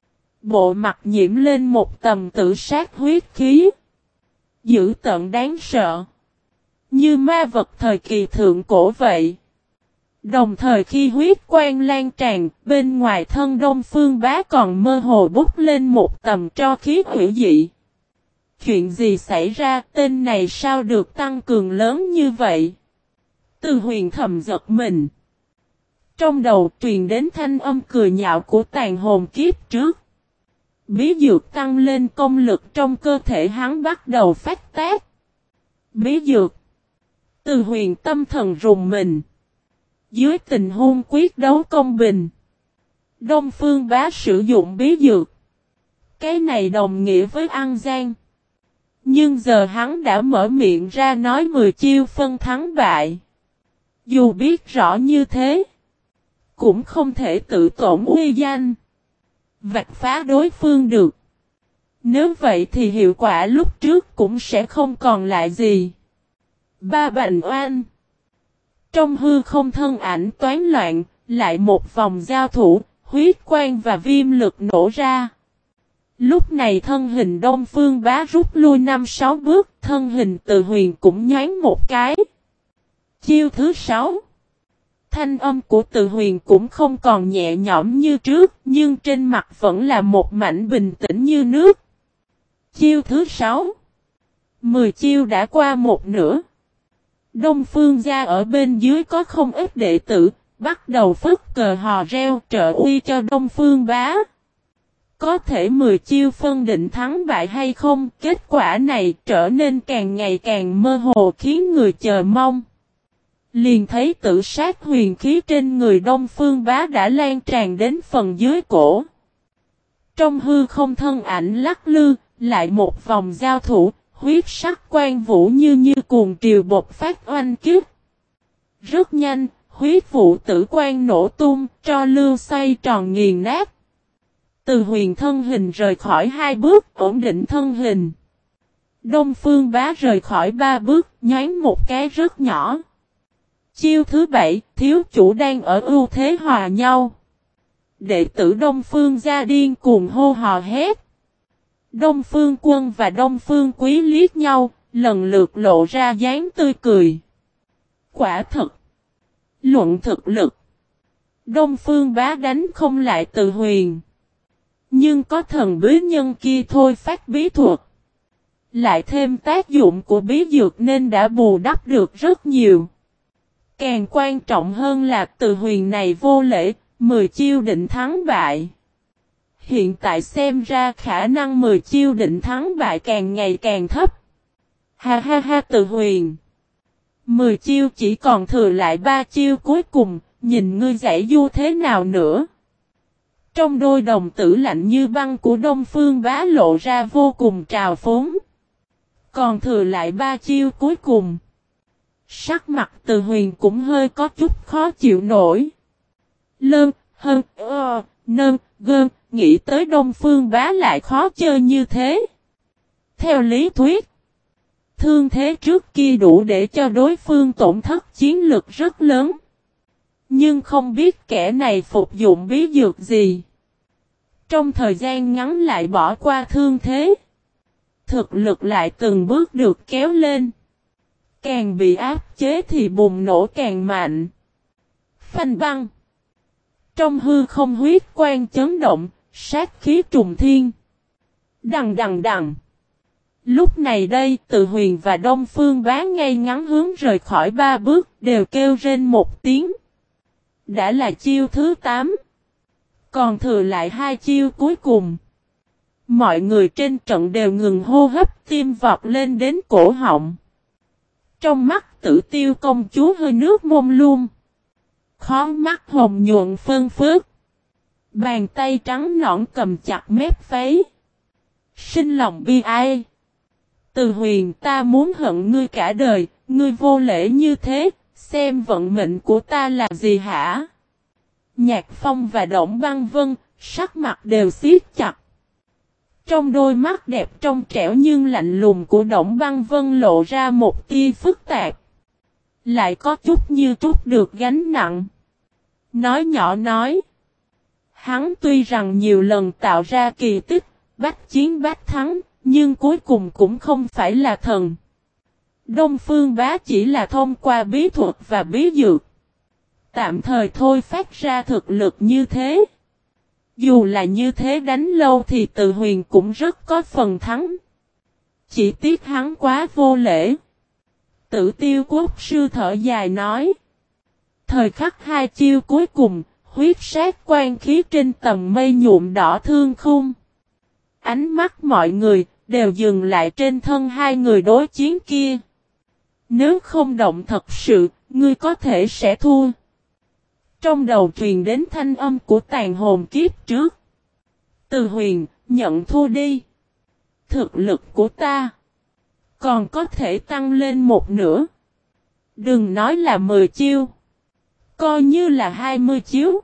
Bộ mặt nhiễm lên một tầm tự sát huyết khí. Dữ tợn đáng sợ. Như ma vật thời kỳ thượng cổ vậy. Đồng thời khi huyết quang lan tràn, bên ngoài thân Đông Phương Bá còn mơ hồ bút lên một tầm tro khí hủy dị. Chuyện gì xảy ra, tên này sao được tăng cường lớn như vậy? Từ Huyền thầm giật mình. Trong đầu truyền đến thanh âm cười nhạo của tàn hồn kiếp trước. Bí dược tăng lên, công lực trong cơ thể hắn bắt đầu phát tác. Bí dược. Từ Huyền tâm thần rùng mình. Dưới tình huống quyết đấu công bình, Đông Phương Bá sử dụng bí dược. Cái này đồng nghĩa với ăn gian. Nhưng giờ hắn đã mở miệng ra nói mười chiêu phân thắng bại. Dù biết rõ như thế, cũng không thể tự tổn uy danh, vạch phá đối phương được. Nếu vậy thì hiệu quả lúc trước cũng sẽ không còn lại gì. Ba Bành Oanh. Trong hư không thân ảnh toán loạn, lại một vòng giao thủ, huyết quang và viêm lực nổ ra. Lúc này thân hình Đông Phương Bá rút lui năm sáu bước, thân hình Từ Huyền cũng nhoáng một cái. Chiêu thứ sáu. Thanh âm của Từ Huyền cũng không còn nhẹ nhõm như trước, nhưng trên mặt vẫn là một mảnh bình tĩnh như nước. Chiêu thứ sáu. Mười chiêu đã qua một nửa. Đông Phương gia ở bên dưới có không ít đệ tử, bắt đầu phất cờ hò reo trợ uy cho Đông Phương Bá. Có thể mười chiêu phân định thắng bại hay không, kết quả này trở nên càng ngày càng mơ hồ khiến người chờ mong. Liền thấy tự sát huyền khí trên người Đông Phương Bá đã lan tràn đến phần dưới cổ. Trong hư không thân ảnh lắc lư, lại một vòng giao thủ, huyết sắc quan vũ như như cuồng triều bộc phát oanh kiếp. Rất nhanh, huyết vụ tử quan nổ tung, tro lưu xoay tròn nghiền nát. Từ Huyền thân hình rời khỏi hai bước, ổn định thân hình. Đông Phương Bá rời khỏi ba bước, nhoáng một cái rất nhỏ. Chiêu thứ bảy, thiếu chủ đang ở ưu thế hòa nhau. Đệ tử Đông Phương gia điên cuồng hô hò hét. Đông Phương Quân và Đông Phương Quý liếc nhau, lần lượt lộ ra dáng tươi cười. Quả thật, luận thực lực, Đông Phương Bá đánh không lại Từ Huyền. Nhưng có thần bí nhân kia thôi phát bí thuật. Lại thêm tác dụng của bí dược nên đã bù đắp được rất nhiều. Càng quan trọng hơn là Từ Huyền này vô lễ, mười chiêu định thắng bại. Hiện tại xem ra khả năng mười chiêu định thắng bại càng ngày càng thấp. Ha ha ha Từ Huyền. mười chiêu chỉ còn thừa lại ba chiêu cuối cùng, nhìn ngươi giải du thế nào nữa. Trong đôi đồng tử lạnh như băng của Đông Phương Bá lộ ra vô cùng trào phúng. Còn thừa lại ba chiêu cuối cùng. Sắc mặt Từ Huyền cũng hơi có chút khó chịu nổi. Lơn, hơn, ơ, nơn, gơn, nghĩ tới Đông Phương Bá lại khó chơi như thế. Theo lý thuyết, thương thế trước kia đủ để cho đối phương tổn thất chiến lực rất lớn. Nhưng không biết kẻ này phục dụng bí dược gì. Trong thời gian ngắn lại bỏ qua thương thế. Thực lực lại từng bước được kéo lên. Càng bị áp chế thì bùng nổ càng mạnh. Phanh băng. Trong hư không huyết quang chấn động, sát khí trùng thiên. Đằng đằng đằng. Lúc này đây, Từ Huyền và Đông Phương Bá ngay ngắn hướng rời khỏi ba bước, đều kêu rên một tiếng. Đã là chiêu thứ tám. Còn thừa lại hai chiêu cuối cùng. Mọi người trên trận đều ngừng hô hấp, tim vọt lên đến cổ họng. Trong mắt Tử Tiêu công chúa hơi nước mông lung. Khó mắt hồng nhuận phân phớt. Bàn tay trắng nõn cầm chặt mép váy. Sinh lòng bi ai. Từ Huyền, ta muốn hận ngươi cả đời, ngươi vô lễ như thế, xem vận mệnh của ta là gì hả? Nhạc Phong và Đổng Băng Vân, sắc mặt đều siết chặt. Trong đôi mắt đẹp trong trẻo nhưng lạnh lùng của Đổng Băng Vân lộ ra một tia phức tạp. Lại có chút như trút được gánh nặng. Nói nhỏ nói. Hắn tuy rằng nhiều lần tạo ra kỳ tích, bách chiến bách thắng, nhưng cuối cùng cũng không phải là thần. Đông Phương Bá chỉ là thông qua bí thuật và bí dược. Tạm thời thôi phát ra thực lực như thế. Dù là như thế đánh lâu thì Từ Huyền cũng rất có phần thắng. Chỉ tiếc hắn quá vô lễ. Tử Tiêu Quốc sư thở dài nói. Thời khắc hai chiêu cuối cùng, huyết sát quan khí trên tầng mây nhuộm đỏ thương khung. Ánh mắt mọi người đều dừng lại trên thân hai người đối chiến kia. Nếu không động thật sự, ngươi có thể sẽ thua. Trong đầu truyền đến thanh âm của tàn hồn kiếp trước. Từ Huyền, nhận thua đi. Thực lực của ta còn có thể tăng lên một nửa. Đừng nói là mười chiêu. Coi như là hai mươi chiêu.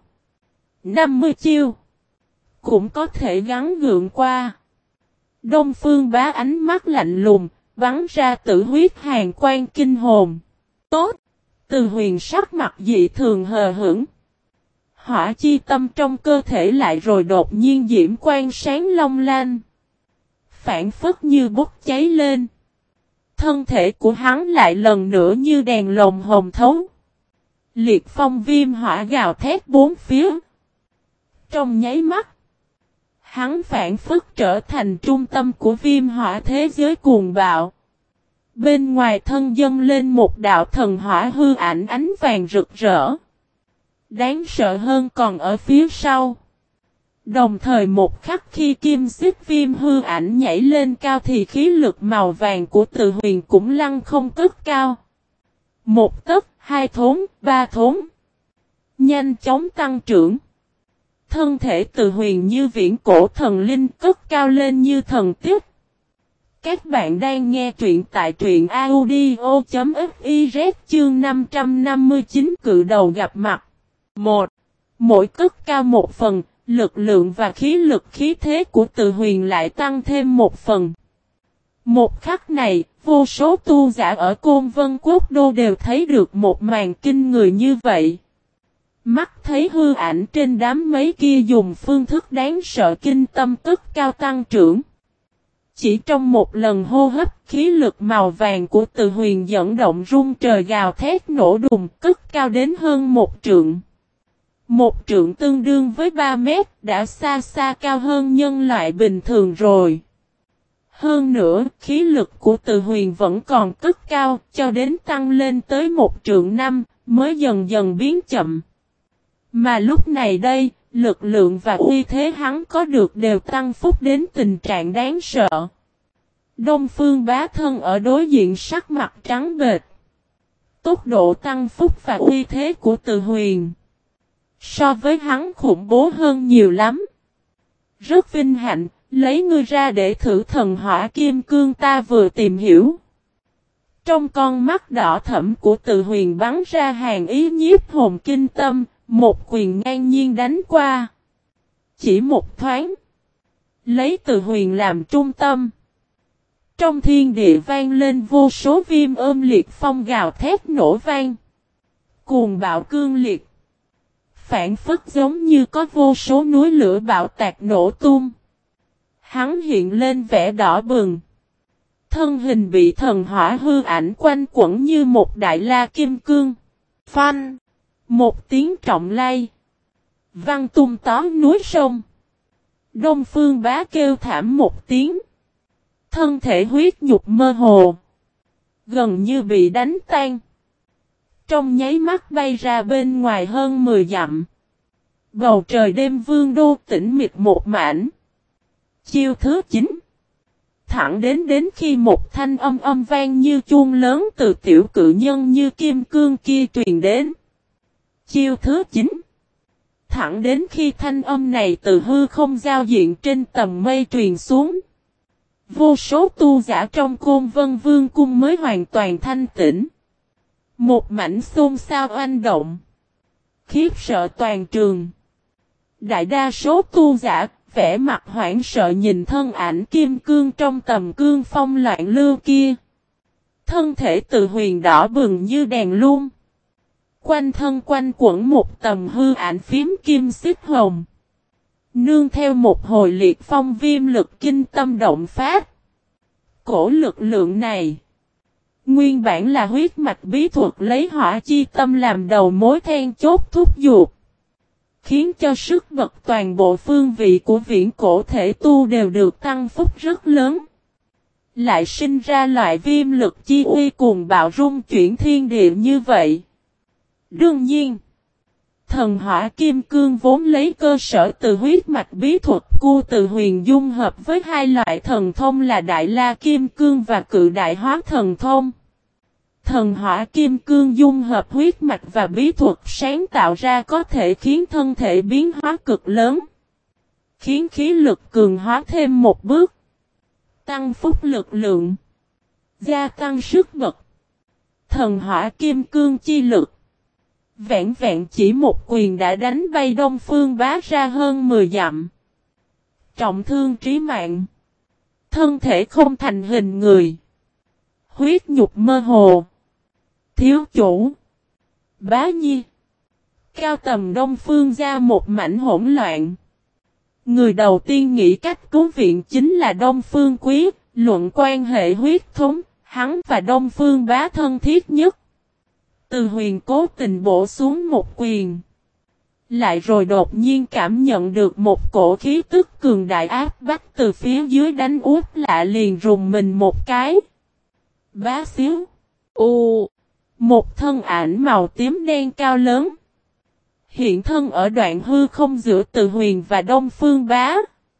năm mươi chiêu. Cũng có thể gắng gượng qua. Đông Phương Bá ánh mắt lạnh lùng, bắn ra tử huyết hàn quan kinh hồn. Tốt! Từ Huyền sắc mặt dị thường hờ hững. Hỏa chi tâm trong cơ thể lại rồi đột nhiên diễm quang sáng long lanh. Phản phất như bốc cháy lên. Thân thể của hắn lại lần nữa như đèn lồng hồng thấu. Liệt phong viêm hỏa gào thét bốn phía. Trong nháy mắt, hắn phản phất trở thành trung tâm của viêm hỏa thế giới cuồng bạo. Bên ngoài thân dâng lên một đạo thần hỏa hư ảnh ánh vàng rực rỡ. Đáng sợ hơn còn ở phía sau. Đồng thời một khắc khi kim xích viêm hư ảnh nhảy lên cao thì khí lực màu vàng của Từ Huyền cũng lăn không cất cao. Một tấc, hai thốn, ba thốn. Nhanh chóng tăng trưởng. Thân thể Từ Huyền như viễn cổ thần linh cất cao lên như thần tiết. Các bạn đang nghe truyện tại truyện audio chấm fiz chương năm trăm năm mươi chín cự đầu gặp mặt. một. Mỗi cất cao một phần, lực lượng và khí lực khí thế của Từ Huyền lại tăng thêm một phần. Một khắc này, vô số tu giả ở Côn Vân Quốc Đô đều thấy được một màn kinh người như vậy. Mắt thấy hư ảnh trên đám mây kia dùng phương thức đáng sợ kinh tâm tức cao tăng trưởng. Chỉ trong một lần hô hấp, khí lực màu vàng của Từ Huyền dẫn động rung trời gào thét nổ đùng cất cao đến hơn một trượng. Một trượng tương đương với ba mét đã xa xa cao hơn nhân loại bình thường rồi. Hơn nữa, khí lực của Từ Huyền vẫn còn cất cao, cho đến tăng lên tới một trượng năm, mới dần dần biến chậm. Mà lúc này đây, lực lượng và uy thế hắn có được đều tăng phúc đến tình trạng đáng sợ. Đông Phương Bá thân ở đối diện sắc mặt trắng bệch. Tốc độ tăng phúc và uy thế của Từ Huyền so với hắn khủng bố hơn nhiều lắm. Rất vinh hạnh, lấy ngươi ra để thử thần hỏa kim cương ta vừa tìm hiểu. Trong con mắt đỏ thẫm của Từ Huyền bắn ra hàng ý nhiếp hồn kinh tâm, một quyền ngang nhiên đánh qua. Chỉ một thoáng, lấy Từ Huyền làm trung tâm. Trong thiên địa vang lên vô số viêm ôm liệt phong gào thét nổ vang. Cuồng bạo cương liệt. Phản phất giống như có vô số núi lửa bạo tạc nổ tung. Hắn hiện lên vẻ đỏ bừng. Thân hình bị thần hỏa hư ảnh quanh quẩn như một đại la kim cương. Phanh. Một tiếng trọng lay. Văng tung tóm núi sông. Đông Phương Bá kêu thảm một tiếng. Thân thể huyết nhục mơ hồ. Gần như bị đánh tan. Trong nháy mắt bay ra bên ngoài hơn mười dặm. Bầu trời đêm vương đô tĩnh mịch một mảnh. Chiêu thứ chín. Thẳng đến đến khi một thanh âm âm vang như chuông lớn từ tiểu cự nhân như kim cương kia truyền đến. Chiêu thứ chín. Thẳng đến khi thanh âm này từ hư không giao diện trên tầng mây truyền xuống. Vô số tu giả trong Côn Vân Vương cung mới hoàn toàn thanh tĩnh. Một mảnh xôn xao oanh động. khiếp sợ toàn trường. Đại đa số tu giả, vẻ mặt hoảng sợ nhìn thân ảnh kim cương trong tầm cương phong loạn lưu kia. Thân thể Từ Huyền đỏ bừng như đèn luôn. Quanh thân quanh quẩn một tầm hư ảnh phím kim xích hồng. Nương theo một hồi liệt phong viêm lực kinh tâm động phát. Cổ lực lượng này nguyên bản là huyết mạch bí thuật lấy hỏa chi tâm làm đầu mối then chốt thúc giục. Khiến cho sức bật toàn bộ phương vị của viễn cổ thể tu đều được tăng phúc rất lớn. Lại sinh ra loại viêm lực chi uy cuồng bạo rung chuyển thiên địa như vậy. Đương nhiên, thần hỏa kim cương vốn lấy cơ sở từ huyết mạch bí thuật của Từ Huyền dung hợp với hai loại thần thông là Đại La Kim Cương và Cự Đại Hóa Thần Thông. Thần hỏa kim cương dung hợp huyết mạch và bí thuật sáng tạo ra có thể khiến thân thể biến hóa cực lớn. Khiến khí lực cường hóa thêm một bước. Tăng phúc lực lượng. Gia tăng sức bật. Thần hỏa kim cương chi lực. Vẹn vẹn chỉ một quyền đã đánh bay Đông Phương Bá ra hơn mười dặm. Trọng thương trí mạng. Thân thể không thành hình người. Huyết nhục mơ hồ. Thiếu chủ. Bá Nhi. Cao tầm Đông Phương ra một mảnh hỗn loạn. Người đầu tiên nghĩ cách cứu viện chính là Đông Phương Quý. Luận quan hệ huyết thống, hắn và Đông Phương Bá thân thiết nhất. Từ Huyền cố tình bổ xuống một quyền. Lại rồi đột nhiên cảm nhận được một cổ khí tức cường đại áp bách từ phía dưới đánh úp lạ liền rùng mình một cái. Bá xíu. U. Một thân ảnh màu tím đen cao lớn. Hiện thân ở đoạn hư không giữa Từ Huyền và Đông Phương Bá.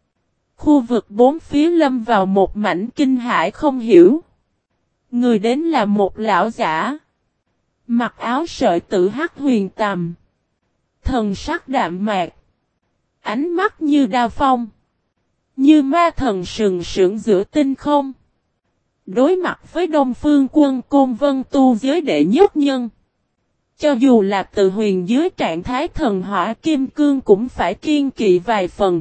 Khu vực bốn phía lâm vào một mảnh kinh hãi không hiểu. Người đến là một lão giả. Mặc áo sợi tử hắc huyền tầm. Thần sắc đạm mạc. Ánh mắt như đao phong. Như ma thần sừng sững giữa tinh không. Đối mặt với Đông Phương Quân Côn Vân tu giới đệ nhất nhân. Cho dù là Từ Huyền dưới trạng thái thần hỏa kim cương cũng phải kiên kỵ vài phần.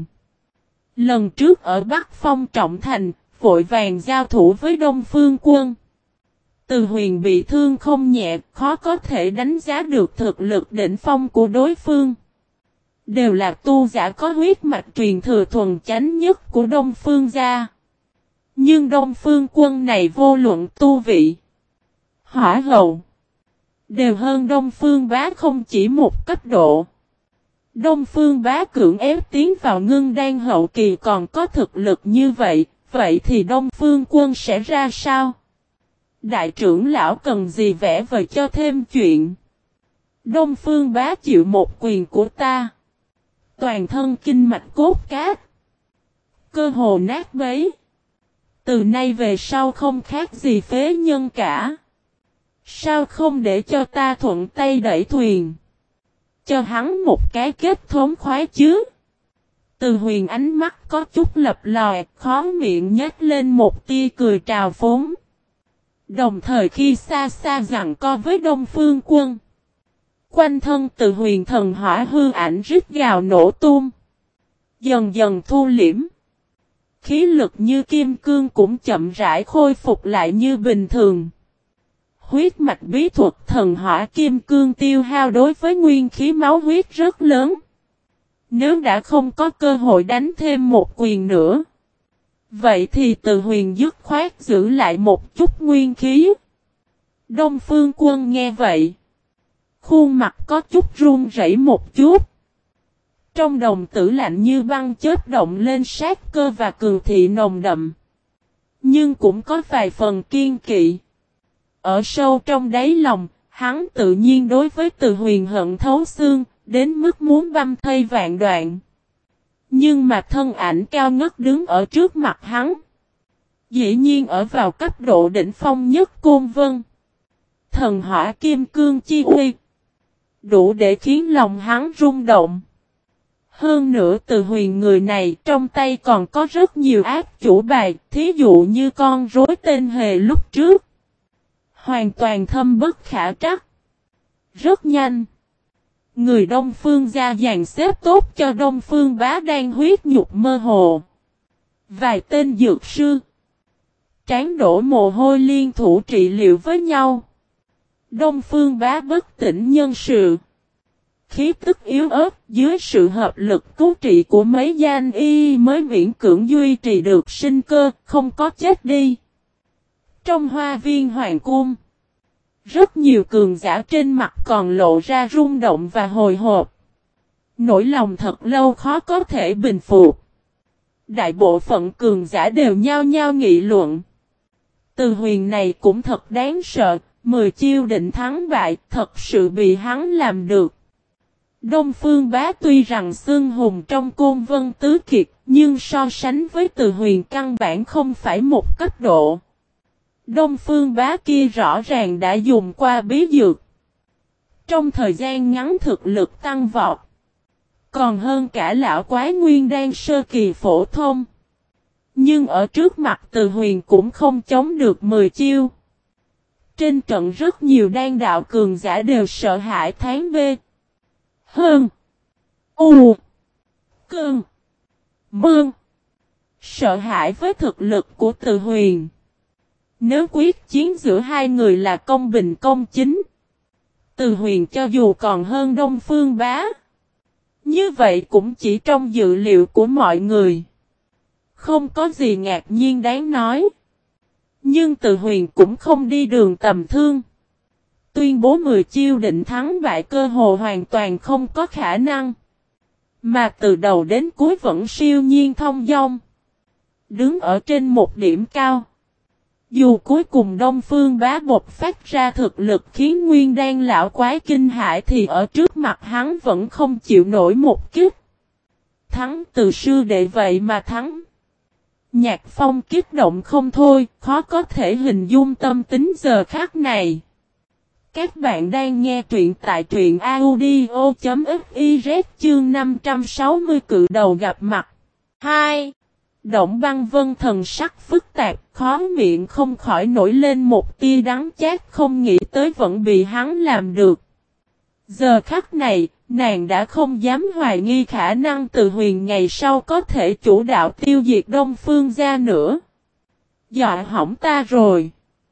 Lần trước ở Bắc Phong Trọng Thành, vội vàng giao thủ với Đông Phương Quân. Từ Huyền bị thương không nhẹ, khó có thể đánh giá được thực lực đỉnh phong của đối phương. Đều là tu giả có huyết mạch truyền thừa thuần chánh nhất của Đông Phương gia. Nhưng Đông Phương Quân này vô luận tu vị, hỏa hậu, đều hơn Đông Phương Bá không chỉ một cấp độ. Đông Phương Bá cưỡng ép tiến vào ngưng đan hậu kỳ còn có thực lực như vậy, vậy thì Đông Phương Quân sẽ ra sao? Đại trưởng lão cần gì vẽ vời cho thêm chuyện. Đông Phương Bá chịu một quyền của ta. Toàn thân kinh mạch cốt cát. Cơ hồ nát bấy. Từ nay về sau không khác gì phế nhân cả. Sao không để cho ta thuận tay đẩy thuyền? Cho hắn một cái kết thống khoái chứ. Từ Huyền ánh mắt có chút lập lòi, khó miệng nhếch lên một tia cười trào phúng. Đồng thời khi xa xa giằng co với Đông Phương Quân. Quanh thân Từ Huyền thần hỏa hư ảnh rít gào nổ tung. Dần dần thu liễm. Khí lực như kim cương cũng chậm rãi khôi phục lại như bình thường. Huyết mạch bí thuật thần hỏa kim cương tiêu hao đối với nguyên khí máu huyết rất lớn. Nếu đã không có cơ hội đánh thêm một quyền nữa. Vậy thì Từ Huyền dứt khoát giữ lại một chút nguyên khí. Đông Phương Quân nghe vậy. Khuôn mặt có chút run rẩy một chút. Trong đồng tử lạnh như băng chớp động lên sát cơ và cường thị nồng đậm. Nhưng cũng có vài phần kiên kỵ. Ở sâu trong đáy lòng, hắn tự nhiên đối với Từ Huyền hận thấu xương, đến mức muốn băm thây vạn đoạn. Nhưng mà thân ảnh cao ngất đứng ở trước mặt hắn. Dĩ nhiên ở vào cấp độ đỉnh phong nhất Côn Vân. Thần hỏa kim cương chi uy. Đủ để khiến lòng hắn rung động. Hơn nữa Từ Huyền người này trong tay còn có rất nhiều ác chủ bài, thí dụ như con rối tên hề lúc trước. Hoàn toàn thâm bất khả trắc. Rất nhanh. Người Đông Phương gia dàn xếp tốt cho Đông Phương Bá đang huyết nhục mơ hồ. Vài tên dược sư trán đổ mồ hôi liên thủ trị liệu với nhau. Đông Phương Bá bất tỉnh nhân sự. Khí tức yếu ớt dưới sự hợp lực cứu trị của mấy danh y mới miễn cưỡng duy trì được sinh cơ, không có chết đi. Trong hoa viên hoàng cung, rất nhiều cường giả trên mặt còn lộ ra rung động và hồi hộp. Nỗi lòng thật lâu khó có thể bình phục. Đại bộ phận cường giả đều nhao nhao nghị luận. Từ Huyền này cũng thật đáng sợ, mười chiêu định thắng bại, thật sự bị hắn làm được. Đông Phương Bá tuy rằng xưng hùng trong Côn Vân Tứ Kiệt, nhưng so sánh với Từ Huyền căn bản không phải một cấp độ. Đông Phương Bá kia rõ ràng đã dùng qua bí dược. Trong thời gian ngắn thực lực tăng vọt. Còn hơn cả lão quái nguyên đan sơ kỳ phổ thông. Nhưng ở trước mặt Từ Huyền cũng không chống được mười chiêu. Trên trận rất nhiều đan đạo cường giả đều sợ hãi thán bê. Hơn. U. Cơn. Mương. Sợ hãi với thực lực của Từ Huyền. Nếu quyết chiến giữa hai người là công bình công chính. Từ Huyền cho dù còn hơn Đông Phương Bá. Như vậy cũng chỉ trong dự liệu của mọi người. Không có gì ngạc nhiên đáng nói. Nhưng Từ Huyền cũng không đi đường tầm thương. Tuyên bố mười chiêu định thắng bại cơ hồ hoàn toàn không có khả năng. Mà từ đầu đến cuối vẫn siêu nhiên thông dong. Đứng ở trên một điểm cao. Dù cuối cùng Đông Phương Bá bộc phát ra thực lực khiến Nguyên Đan lão quái kinh hãi thì ở trước mặt hắn vẫn không chịu nổi một kích. Thắng từ sư đệ vậy mà thắng. Nhạc Phong kích động không thôi, khó có thể hình dung tâm tính giờ khắc này. Các bạn đang nghe truyện tại truyện audio.fiz chương năm trăm sáu mươi cự đầu gặp mặt. hai. Động Băng Vân thần sắc phức tạp, khó miệng không khỏi nổi lên một tia đắng chát không nghĩ tới vẫn bị hắn làm được. Giờ khắc này, nàng đã không dám hoài nghi khả năng Từ Huyền ngày sau có thể chủ đạo tiêu diệt Đông Phương gia nữa. Dọa hỏng ta rồi.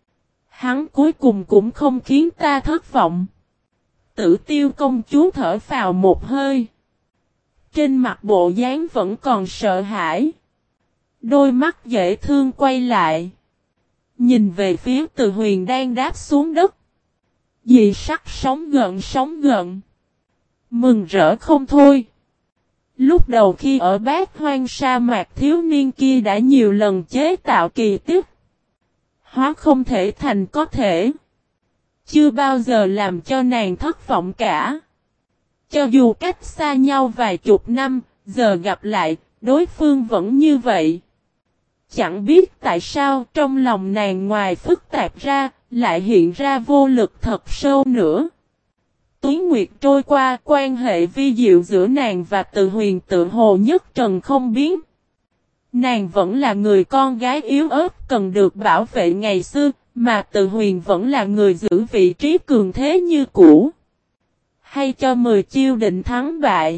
Hắn cuối cùng cũng không khiến ta thất vọng. Tử Tiêu công chúa thở phào một hơi. Trên mặt bộ dáng vẫn còn sợ hãi. Đôi mắt dễ thương quay lại. Nhìn về phía Từ Huyền đang đáp xuống đất. Dị sắc sóng gợn sóng gợn. Mừng rỡ không thôi. Lúc đầu khi ở Bát Hoang sa mạc thiếu niên kia đã nhiều lần chế tạo kỳ tích. Hóa không thể thành có thể. Chưa bao giờ làm cho nàng thất vọng cả. Cho dù cách xa nhau vài chục năm, giờ gặp lại, đối phương vẫn như vậy. Chẳng biết tại sao trong lòng nàng ngoài phức tạp ra, lại hiện ra vô lực thật sâu nữa. Tuế nguyệt trôi qua, quan hệ vi diệu giữa nàng và Từ Huyền tự hồ nhất trần không biến. Nàng vẫn là người con gái yếu ớt cần được bảo vệ ngày xưa, mà Từ Huyền vẫn là người giữ vị trí cường thế như cũ. Hay cho mười chiêu định thắng bại.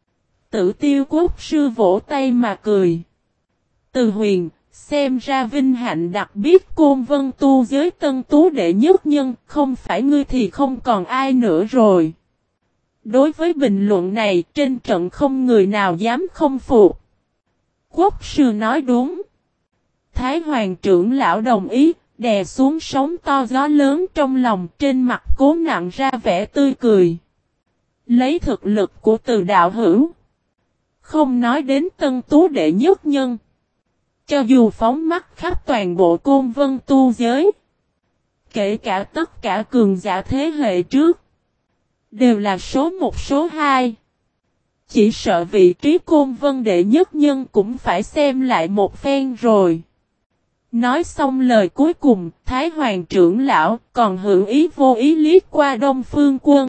Tử Tiêu Quốc sư vỗ tay mà cười. Từ Huyền, xem ra vinh hạnh đặc biết Côn Vân tu giới tân tú đệ nhất nhân, không phải ngươi thì không còn ai nữa rồi. Đối với bình luận này, trên trận không người nào dám không phục. Quốc sư nói đúng. Thái Hoàng trưởng lão đồng ý, đè xuống sóng to gió lớn trong lòng, trên mặt cố nặng ra vẻ tươi cười. Lấy thực lực của Từ đạo hữu. Không nói đến tân tú đệ nhất nhân. Cho dù phóng mắt khắp toàn bộ Côn Vân tu giới. Kể cả tất cả cường giả thế hệ trước. Đều là số một số hai. Chỉ sợ vị trí Côn Vân đệ nhất nhân cũng phải xem lại một phen rồi. Nói xong lời cuối cùng, Thái Hoàng trưởng lão còn hữu ý vô ý liếc qua Đông Phương Quân.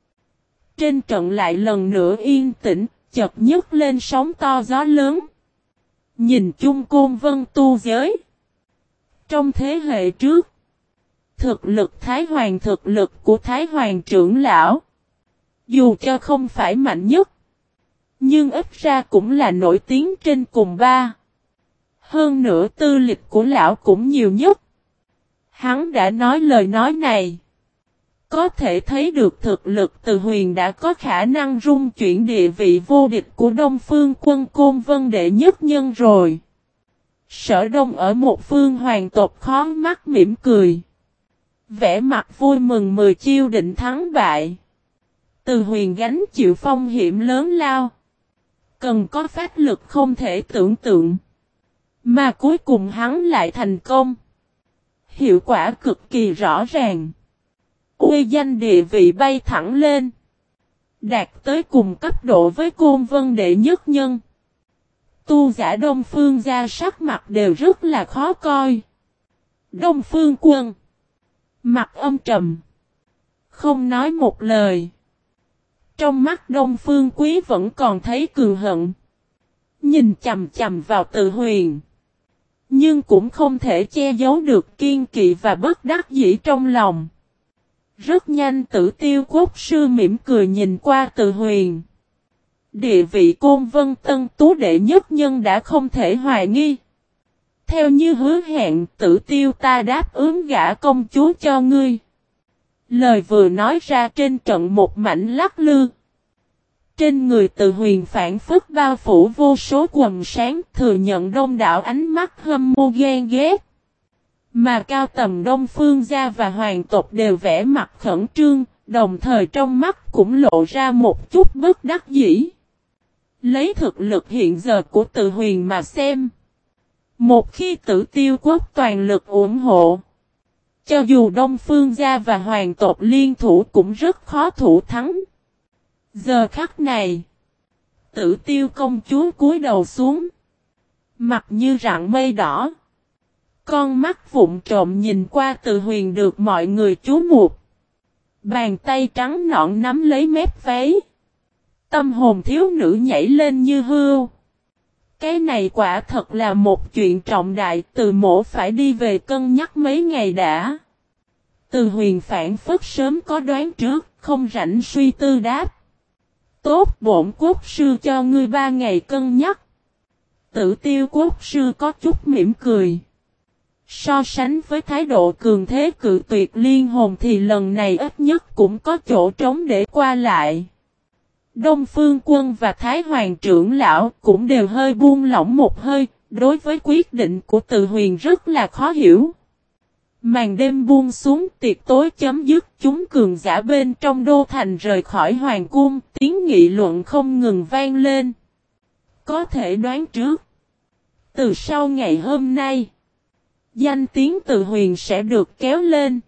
Trên trận lại lần nữa yên tĩnh, chợt nhấc lên sóng to gió lớn. Nhìn chung Côn Vân tu giới. Trong thế hệ trước, thực lực Thái Hoàng thực lực của Thái Hoàng trưởng lão. Dù cho không phải mạnh nhất, nhưng ít ra cũng là nổi tiếng trên cùng ba. Hơn nữa tư lịch của lão cũng nhiều nhất. Hắn đã nói lời nói này. Có thể thấy được thực lực Từ Huyền đã có khả năng rung chuyển địa vị vô địch của Đông Phương quân Côn Vân đệ nhất nhân rồi. Sở Đông ở một phương hoàng tộc khó mắt mỉm cười. Vẻ mặt vui mừng mười chiêu định thắng bại. Từ Huyền gánh chịu phong hiểm lớn lao. Cần có phách lực không thể tưởng tượng. Mà cuối cùng hắn lại thành công. Hiệu quả cực kỳ rõ ràng. Uy danh địa vị bay thẳng lên. Đạt tới cùng cấp độ với Côn Vân đệ nhất nhân. Tu giả Đông Phương gia sắc mặt đều rất là khó coi. Đông Phương quân. Mặt âm trầm. Không nói một lời. Trong mắt Đông Phương Quý vẫn còn thấy cường hận. Nhìn chầm chầm vào Từ Huyền. Nhưng cũng không thể che giấu được kiên kỵ và bất đắc dĩ trong lòng. Rất nhanh Tử Tiêu Quốc sư mỉm cười nhìn qua Từ Huyền. Địa vị Côn Vân Tân Tú đệ nhất nhân đã không thể hoài nghi. Theo như hứa hẹn, Tử Tiêu ta đáp ứng gả công chúa cho ngươi. Lời vừa nói ra trên trận một mảnh lắc lư. Trên người Từ Huyền phản phất bao phủ vô số quầng sáng, thừa nhận đông đảo ánh mắt hâm mộ ghen ghét. Mà cao tầm Đông Phương gia và hoàng tộc đều vẽ mặt khẩn trương, đồng thời trong mắt cũng lộ ra một chút bất đắc dĩ. Lấy thực lực hiện giờ của Từ Huyền mà xem. Một khi Tử Tiêu Quốc toàn lực ủng hộ, cho dù Đông Phương gia và hoàng tộc liên thủ cũng rất khó thủ thắng. Giờ khắc này, Tử Tiêu công chúa cúi đầu xuống, mặt như rặng mây đỏ. Con mắt vụng trộm nhìn qua Từ Huyền được mọi người chú mục. Bàn tay trắng nõn nắm lấy mép váy. Tâm hồn thiếu nữ nhảy lên như hươu. Cái này quả thật là một chuyện trọng đại, Từ mỗ phải đi về cân nhắc mấy ngày đã. Từ Huyền phản phất sớm có đoán trước, không rảnh suy tư đáp. Tốt, bổn quốc sư cho ngươi ba ngày cân nhắc. Tử Tiêu quốc sư có chút mỉm cười. So sánh với thái độ cường thế cự tuyệt liên hồn thì lần này ít nhất cũng có chỗ trống để qua lại. Đông Phương Quân và Thái Hoàng trưởng lão cũng đều hơi buông lỏng một hơi, đối với quyết định của Từ Huyền rất là khó hiểu. Màn đêm buông xuống, tiệc tối chấm dứt, chúng cường giả bên trong đô thành rời khỏi hoàng cung, tiếng nghị luận không ngừng vang lên. Có thể đoán trước, từ sau ngày hôm nay, danh tiếng Từ Huyền sẽ được kéo lên,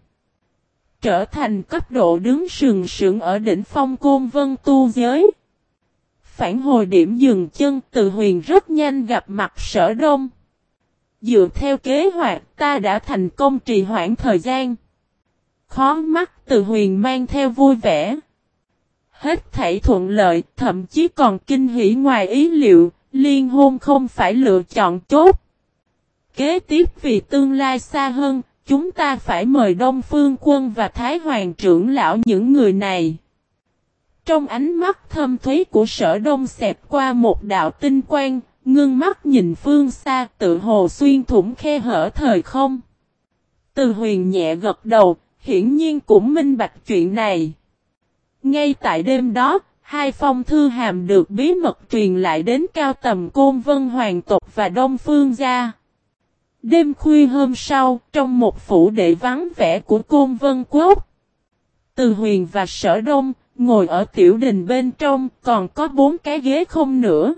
trở thành cấp độ đứng sừng sững ở đỉnh phong Côn Vân tu giới. Phản hồi điểm dừng chân, Từ Huyền rất nhanh gặp mặt Sở Đông. Dựa theo kế hoạch, ta đã thành công trì hoãn thời gian. Khó mắt Từ Huyền mang theo vui vẻ. Hết thảy thuận lợi, thậm chí còn kinh hỉ ngoài ý liệu, liên hôn không phải lựa chọn chốt. Kế tiếp vì tương lai xa hơn, chúng ta phải mời Đông Phương Quân và Thái Hoàng trưởng lão những người này. Trong ánh mắt thâm thúy của Sở Đông xẹt qua một đạo tinh quang, ngưng mắt nhìn phương xa tự hồ xuyên thủng khe hở thời không. Từ Huyền nhẹ gật đầu, hiển nhiên cũng minh bạch chuyện này. Ngay tại đêm đó, hai phong thư hàm được bí mật truyền lại đến cao tầm Côn Vân hoàng tộc và Đông Phương gia. Đêm khuya hôm sau, trong một phủ đệ vắng vẻ của Côn Vân Quốc, Từ Huyền và Sở Đông ngồi ở tiểu đình bên trong, còn có bốn cái ghế không nữa.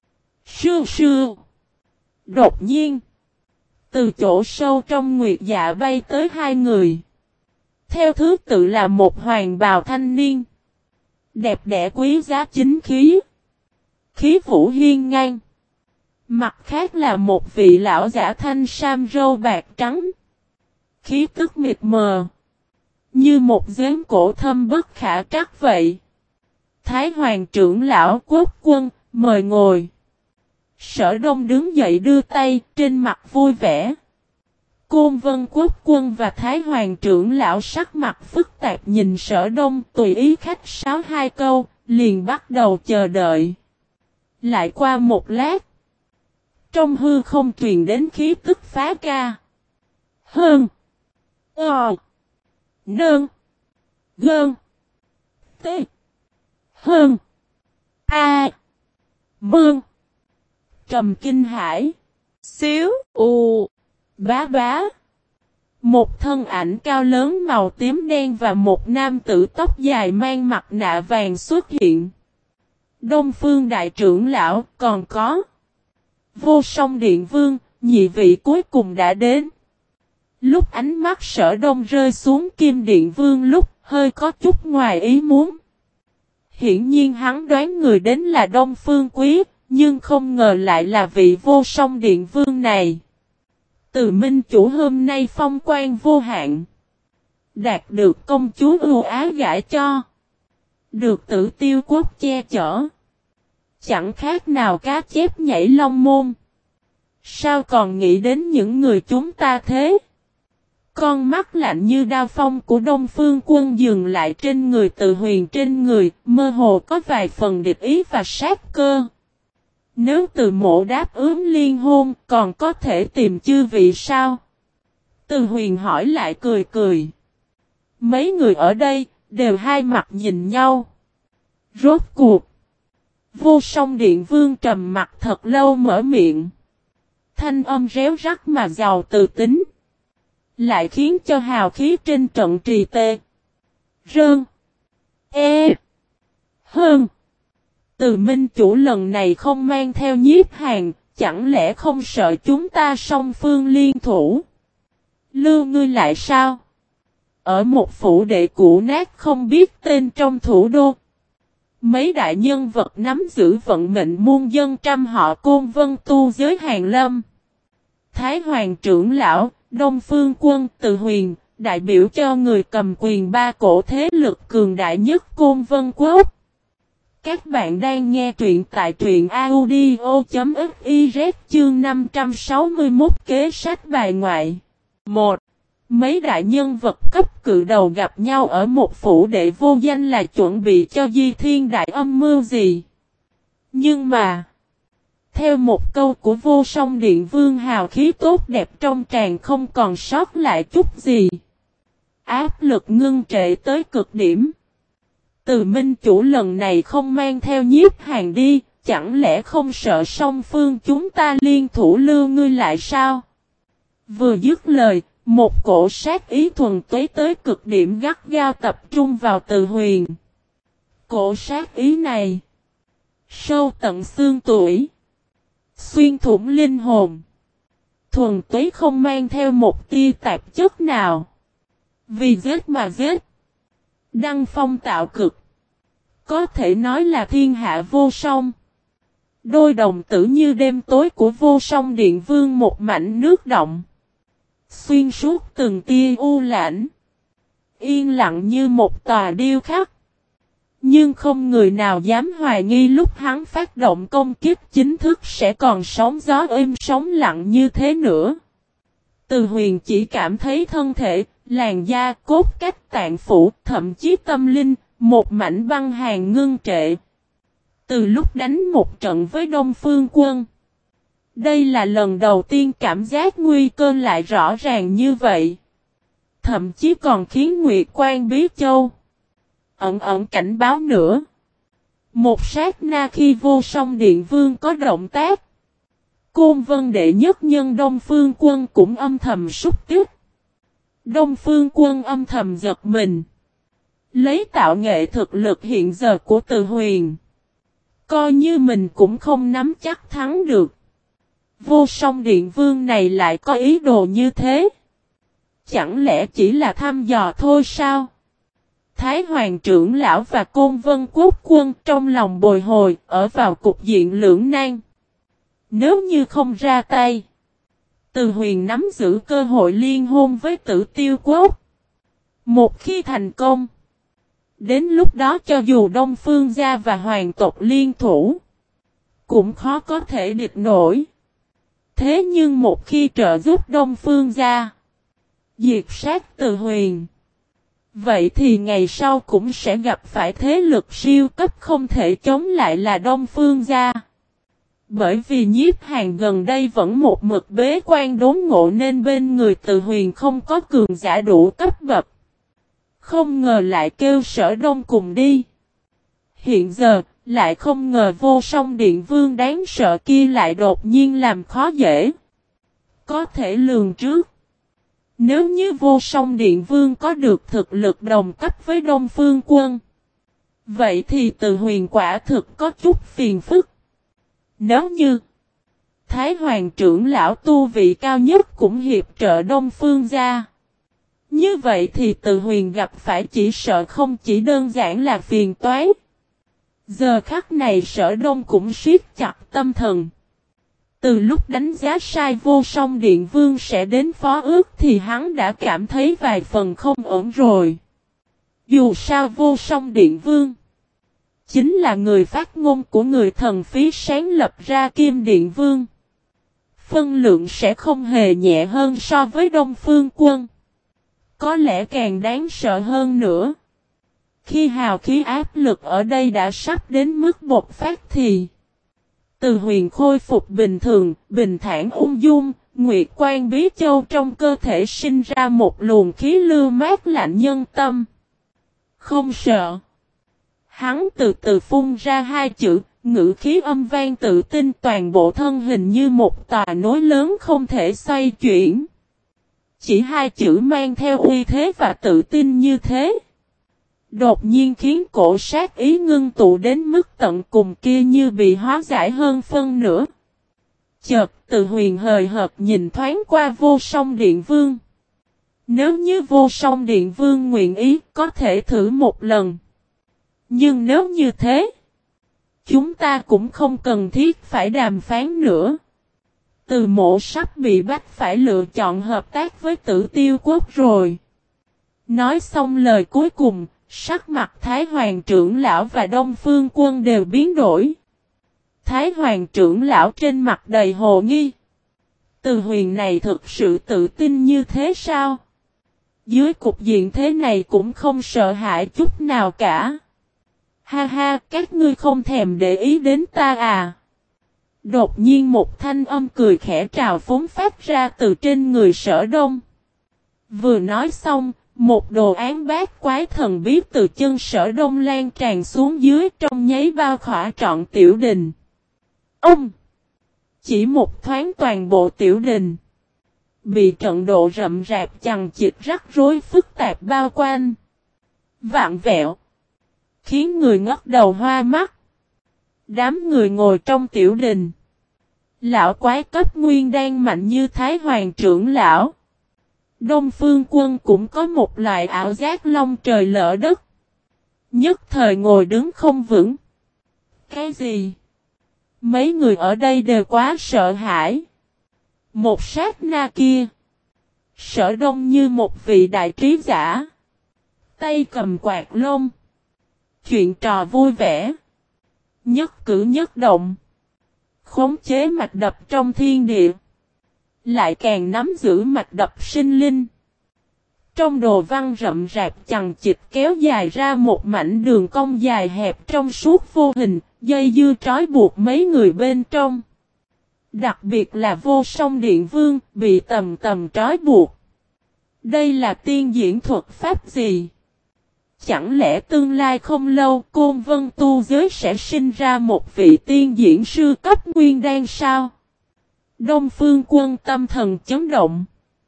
Sư sư. Đột nhiên, từ chỗ sâu trong nguyệt dạ bay tới hai người. Theo thứ tự là một hoàng bào thanh niên, đẹp đẽ quý giá chính khí, khí vũ hiên ngang. Mặt khác là một vị lão giả thanh sam râu bạc trắng, khí tức mịt mờ, như một giếng cổ thâm bất khả trắc vậy. Thái Hoàng trưởng lão Quốc quân, mời ngồi. Sở Đông đứng dậy đưa tay, trên mặt vui vẻ. Côn Vân Quốc quân và Thái Hoàng trưởng lão sắc mặt phức tạp nhìn Sở Đông tùy ý khách sáo hai câu, liền bắt đầu chờ đợi. Lại qua một lát, trong hư không truyền đến khí tức phá ca. Hơn. Ờ. Nơn. Gơn. T. Hơn. A. Mương. Trầm kinh hải. Xíu. U. Bá bá. Một thân ảnh cao lớn màu tím đen và một nam tử tóc dài mang mặt nạ vàng xuất hiện. Đông Phương đại trưởng lão còn có Vô Song Điện Vương, nhị vị cuối cùng đã đến. Lúc ánh mắt Sở Đông rơi xuống Kim Điện Vương lúc hơi có chút ngoài ý muốn. Hiển nhiên hắn đoán người đến là Đông Phương Quý, nhưng không ngờ lại là vị Vô Song Điện Vương này. Từ minh chủ hôm nay phong quan vô hạn. Đạt được công chúa ưu ái gả cho. Được Tử Tiêu quốc che chở. Chẳng khác nào cá chép nhảy long môn. Sao còn nghĩ đến những người chúng ta thế? Con mắt lạnh như đao phong của Đông Phương Quân dừng lại trên người Từ Huyền trên người, mơ hồ có vài phần địch ý và sát cơ. Nếu Từ Mộ đáp ứng liên hôn, còn có thể tìm chư vị sao? Từ Huyền hỏi lại cười cười. Mấy người ở đây, đều hai mặt nhìn nhau. Rốt cuộc. Vô Song Điện Vương trầm mặt thật lâu mở miệng. Thanh âm réo rắt mà giàu từ tính. Lại khiến cho hào khí trên trận trì tê. Rơn. E. Hơn. Từ minh chủ lần này không mang theo nhiếp hàng, chẳng lẽ không sợ chúng ta song phương liên thủ? Lưu ngươi lại sao? Ở một phủ đệ cũ nát không biết tên trong thủ đô. Mấy đại nhân vật nắm giữ vận mệnh muôn dân trăm họ Côn Vân tu giới Hàn Lâm. Thái Hoàng trưởng lão, Đông Phương Quân, Từ Huyền, đại biểu cho người cầm quyền ba cổ thế lực cường đại nhất Côn Vân Quốc. Các bạn đang nghe truyện tại truyện audio.fiz chương năm trăm sáu mươi mốt kế sách bài ngoại. một. Mấy đại nhân vật cấp cự đầu gặp nhau ở một phủ đệ vô danh là chuẩn bị cho Di Thiên đại âm mưu gì? Nhưng mà, theo một câu của Vô Song Điện Vương hào khí tốt đẹp trong tràn không còn sót lại chút gì. Áp lực ngưng trệ tới cực điểm. Từ minh chủ lần này không mang theo nhiếp hàng đi, chẳng lẽ không sợ song phương chúng ta liên thủ lưu ngươi lại sao? Vừa dứt lời, một cổ sát ý thuần túy tới cực điểm gắt gao tập trung vào Từ Huyền. Cổ sát ý này, sâu tận xương tủy, xuyên thủng linh hồn, thuần túy không mang theo một tia tạp chất nào. Vì giết mà giết, đăng phong tạo cực, có thể nói là thiên hạ vô song. Đôi đồng tử như đêm tối của Vô Song Điện Vương một mảnh nước động, xuyên suốt từng tia u lãnh, yên lặng như một tòa điêu khắc. Nhưng không người nào dám hoài nghi lúc hắn phát động công kích chính thức sẽ còn sóng gió êm sóng lặng như thế nữa. Từ Huyền chỉ cảm thấy thân thể, làn da, cốt cách tạng phủ, thậm chí tâm linh, một mảnh băng hàn ngưng trệ. Từ lúc đánh một trận với Đông Phương Quân, đây là lần đầu tiên cảm giác nguy cơ lại rõ ràng như vậy. Thậm chí còn khiến Nguyệt Quan Bí Châu ẩn ẩn cảnh báo nữa. Một sát na khi Vô Song Điện Vương có động tác, Côn Vân đệ nhất nhân Đông Phương Quân cũng âm thầm xúc tích. Đông Phương Quân âm thầm giật mình. Lấy tạo nghệ thực lực hiện giờ của Từ Huyền, coi như mình cũng không nắm chắc thắng được. Vô Song Điện Vương này lại có ý đồ như thế. Chẳng lẽ chỉ là thăm dò thôi sao? Thái Hoàng trưởng lão và Côn Vân quốc quân trong lòng bồi hồi, ở vào cục diện lưỡng nan. Nếu như không ra tay, Từ Huyền nắm giữ cơ hội liên hôn với Tử Tiêu quốc. Một khi thành công, đến lúc đó cho dù Đông Phương gia và hoàng tộc liên thủ, cũng khó có thể địch nổi. Thế nhưng một khi trợ giúp Đông Phương gia, diệt sát Từ Huyền. Vậy thì ngày sau cũng sẽ gặp phải thế lực siêu cấp không thể chống lại là Đông Phương gia. Bởi vì Nhiếp Hàn gần đây vẫn một mực bế quan đốn ngộ nên bên người Từ Huyền không có cường giả đủ cấp bậc. Không ngờ lại kêu Sở Đông cùng đi. Hiện giờ, lại không ngờ Vô Song Điện Vương đáng sợ kia lại đột nhiên làm khó dễ. Có thể lường trước. Nếu như Vô Song Điện Vương có được thực lực đồng cấp với Đông Phương Quân, vậy thì Từ Huyền quả thực có chút phiền phức. Nếu như Thái Hoàng trưởng lão tu vị cao nhất cũng hiệp trợ Đông Phương gia, như vậy thì Từ Huyền gặp phải chỉ sợ không chỉ đơn giản là phiền toái. Giờ khắc này Sở Đông cũng siết chặt tâm thần. Từ lúc đánh giá sai Vô Song Điện Vương sẽ đến phó ước thì hắn đã cảm thấy vài phần không ổn rồi. Dù sao Vô Song Điện Vương chính là người phát ngôn của người thần phí sáng lập ra Kim Điện Vương. Phân lượng sẽ không hề nhẹ hơn so với Đông Phương Quân. Có lẽ càng đáng sợ hơn nữa. Khi hào khí áp lực ở đây đã sắp đến mức bộc phát thì Từ Huyền khôi phục bình thường, bình thản ung dung, Nguyệt Quan Bí Châu trong cơ thể sinh ra một luồng khí lưu mát lạnh nhân tâm. Không sợ. Hắn từ từ phun ra hai chữ, ngữ khí âm vang tự tin, toàn bộ thân hình như một tòa núi lớn không thể xoay chuyển. Chỉ hai chữ mang theo uy thế và tự tin như thế, đột nhiên khiến cổ sát ý ngưng tụ đến mức tận cùng kia như bị hóa giải hơn phân nửa. Chợt Từ Huyền hời hợt nhìn thoáng qua Vô Song Điện Vương. Nếu như Vô Song Điện Vương nguyện ý có thể thử một lần. Nhưng nếu như thế, chúng ta cũng không cần thiết phải đàm phán nữa. Từ Mộ sắp bị bắt phải lựa chọn hợp tác với Tử Tiêu Quốc rồi. Nói xong lời cuối cùng, sắc mặt Thái Hoàng trưởng lão và Đông Phương Quân đều biến đổi. Thái Hoàng trưởng lão trên mặt đầy hồ nghi. Từ Huyền này thực sự tự tin như thế sao? Dưới cục diện thế này cũng không sợ hãi chút nào cả. Ha ha, các ngươi không thèm để ý đến ta à? Đột nhiên một thanh âm cười khẽ trào phóng phát ra từ trên người Sở Đông. Vừa nói xong, một đồ án bát quái thần bí từ chân Sở Đông lan tràn xuống dưới trong nháy bao khỏa trọn tiểu đình. Ông! Chỉ một thoáng toàn bộ tiểu đình bị trận độ rậm rạp chằng chịt rắc rối phức tạp bao quanh, vạn vẹo, khiến người ngất đầu hoa mắt. Đám người ngồi trong tiểu đình, lão quái cấp nguyên đan mạnh như Thái Hoàng trưởng lão, Đông Phương Quân cũng có một loại ảo giác long trời lỡ đất. Nhất thời ngồi đứng không vững. Cái gì? Mấy người ở đây đều quá sợ hãi. Một sát na kia, Sở Đông như một vị đại trí giả, tay cầm quạt lông, chuyện trò vui vẻ, nhất cử nhất động, khống chế mạch đập trong thiên địa, lại càng nắm giữ mạch đập sinh linh. Trong đồ văn rậm rạp chằng chịt kéo dài ra một mảnh đường cong dài hẹp trong suốt vô hình, dây dưa trói buộc mấy người bên trong. Đặc biệt là Vô Song Điện Vương bị tầm tầm trói buộc. Đây là tiên diễn thuật pháp gì? Chẳng lẽ tương lai không lâu Côn Vân tu giới sẽ sinh ra một vị tiên diễn sư cấp nguyên đan sao? Đông Phương Quân tâm thần chấn động.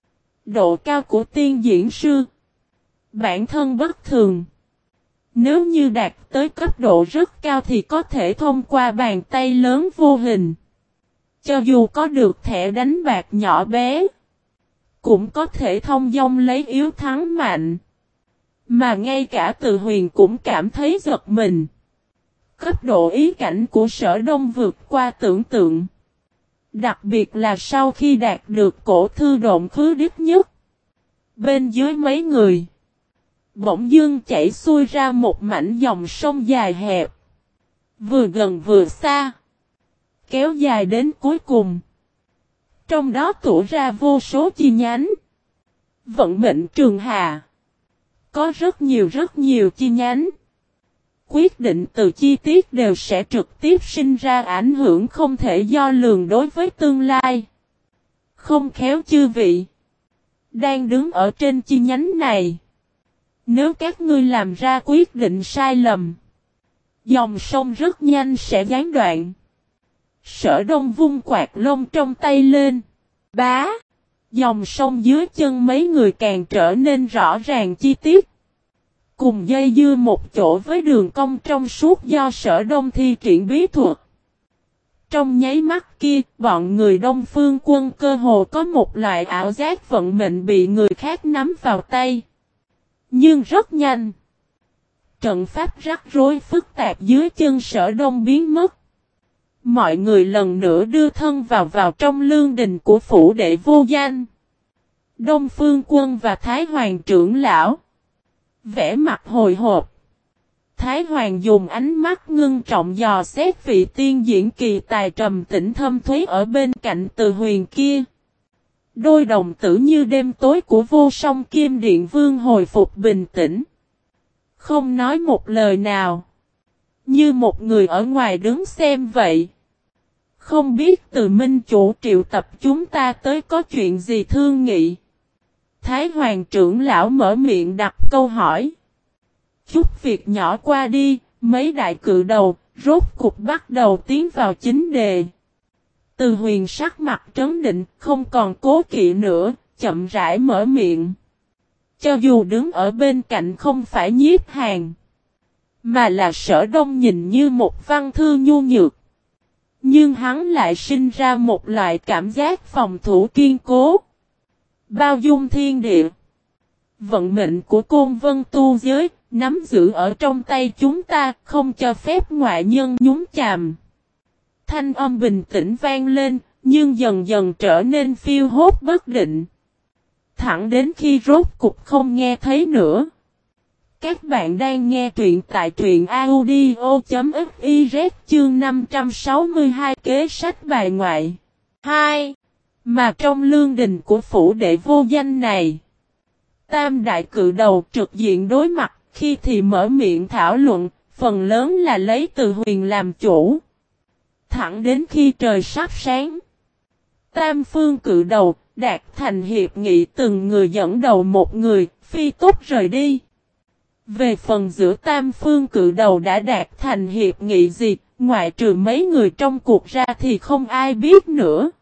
Độ cao của tiên diễn sư, bản thân bất thường. Nếu như đạt tới cấp độ rất cao thì có thể thông qua bàn tay lớn vô hình. Cho dù có được thẻ đánh bạc nhỏ bé, cũng có thể thông dong lấy yếu thắng mạnh. Mà ngay cả Từ Huyền cũng cảm thấy giật mình. Cấp độ ý cảnh của Sở Đông vượt qua tưởng tượng. Đặc biệt là sau khi đạt được cổ thư độn khứ đích nhất. Bên dưới mấy người, bỗng dưng chảy xuôi ra một mảnh dòng sông dài hẹp. Vừa gần vừa xa, kéo dài đến cuối cùng. Trong đó tụ ra vô số chi nhánh. Vận mệnh Trường Hà có rất nhiều rất nhiều chi nhánh. Quyết định từ chi tiết đều sẽ trực tiếp sinh ra ảnh hưởng không thể đo lường đối với tương lai. Không khéo chư vị đang đứng ở trên chi nhánh này. Nếu các ngươi làm ra quyết định sai lầm, dòng sông rất nhanh sẽ gián đoạn. Sở Đông vung quạt lông trong tay lên. Bá! Dòng sông dưới chân mấy người càng trở nên rõ ràng chi tiết. Cùng dây dưa một chỗ với đường cong trong suốt do Sở Đông thi triển bí thuật. Trong nháy mắt kia, bọn người Đông Phương Quân cơ hồ có một loại ảo giác vận mệnh bị người khác nắm vào tay. Nhưng rất nhanh, trận pháp rắc rối phức tạp dưới chân Sở Đông biến mất. Mọi người lần nữa đưa thân vào vào trong lương đình của phủ đệ vô danh. Đông Phương Quân và Thái Hoàng trưởng lão vẻ mặt hồi hộp. Thái Hoàng dùng ánh mắt ngưng trọng dò xét vị tiên diễn kỳ tài trầm tĩnh thâm thúy ở bên cạnh Từ Huyền kia. Đôi đồng tử như đêm tối của vô song Kim Điện Vương hồi phục bình tĩnh. Không nói một lời nào. Như một người ở ngoài đứng xem vậy. Không biết Từ Minh chủ triệu tập chúng ta tới có chuyện gì thương nghị. Thái Hoàng trưởng lão mở miệng đặt câu hỏi. Chút việc nhỏ qua đi, mấy đại cự đầu, rốt cục bắt đầu tiến vào chính đề. Từ Huyền sắc mặt trấn định, không còn cố kỵ nữa, chậm rãi mở miệng. Cho dù đứng ở bên cạnh không phải Nhiếp Hàn, mà là Sở Đông nhìn như một văn thư nhu nhược. Nhưng hắn lại sinh ra một loại cảm giác phòng thủ kiên cố. Bao dung thiên địa. Vận mệnh của Côn Vân tu giới, nắm giữ ở trong tay chúng ta, không cho phép ngoại nhân nhúng chàm. Thanh âm bình tĩnh vang lên, nhưng dần dần trở nên phiêu hốt bất định. Thẳng đến khi rốt cục không nghe thấy nữa. Các bạn đang nghe truyện tại truyện audio.fiz chương năm trăm sáu mươi hai kế sách bài ngoại. hai. Mà trong lương đình của phủ đệ vô danh này, tam đại cự đầu trực diện đối mặt, khi thì mở miệng thảo luận, phần lớn là lấy Từ Huyền làm chủ. Thẳng đến khi trời sắp sáng, tam phương cự đầu đạt thành hiệp nghị từng người dẫn đầu một người, phi tốc rời đi. Về phần giữa tam phương cự đầu đã đạt thành hiệp nghị gì, ngoại trừ mấy người trong cuộc ra thì không ai biết nữa.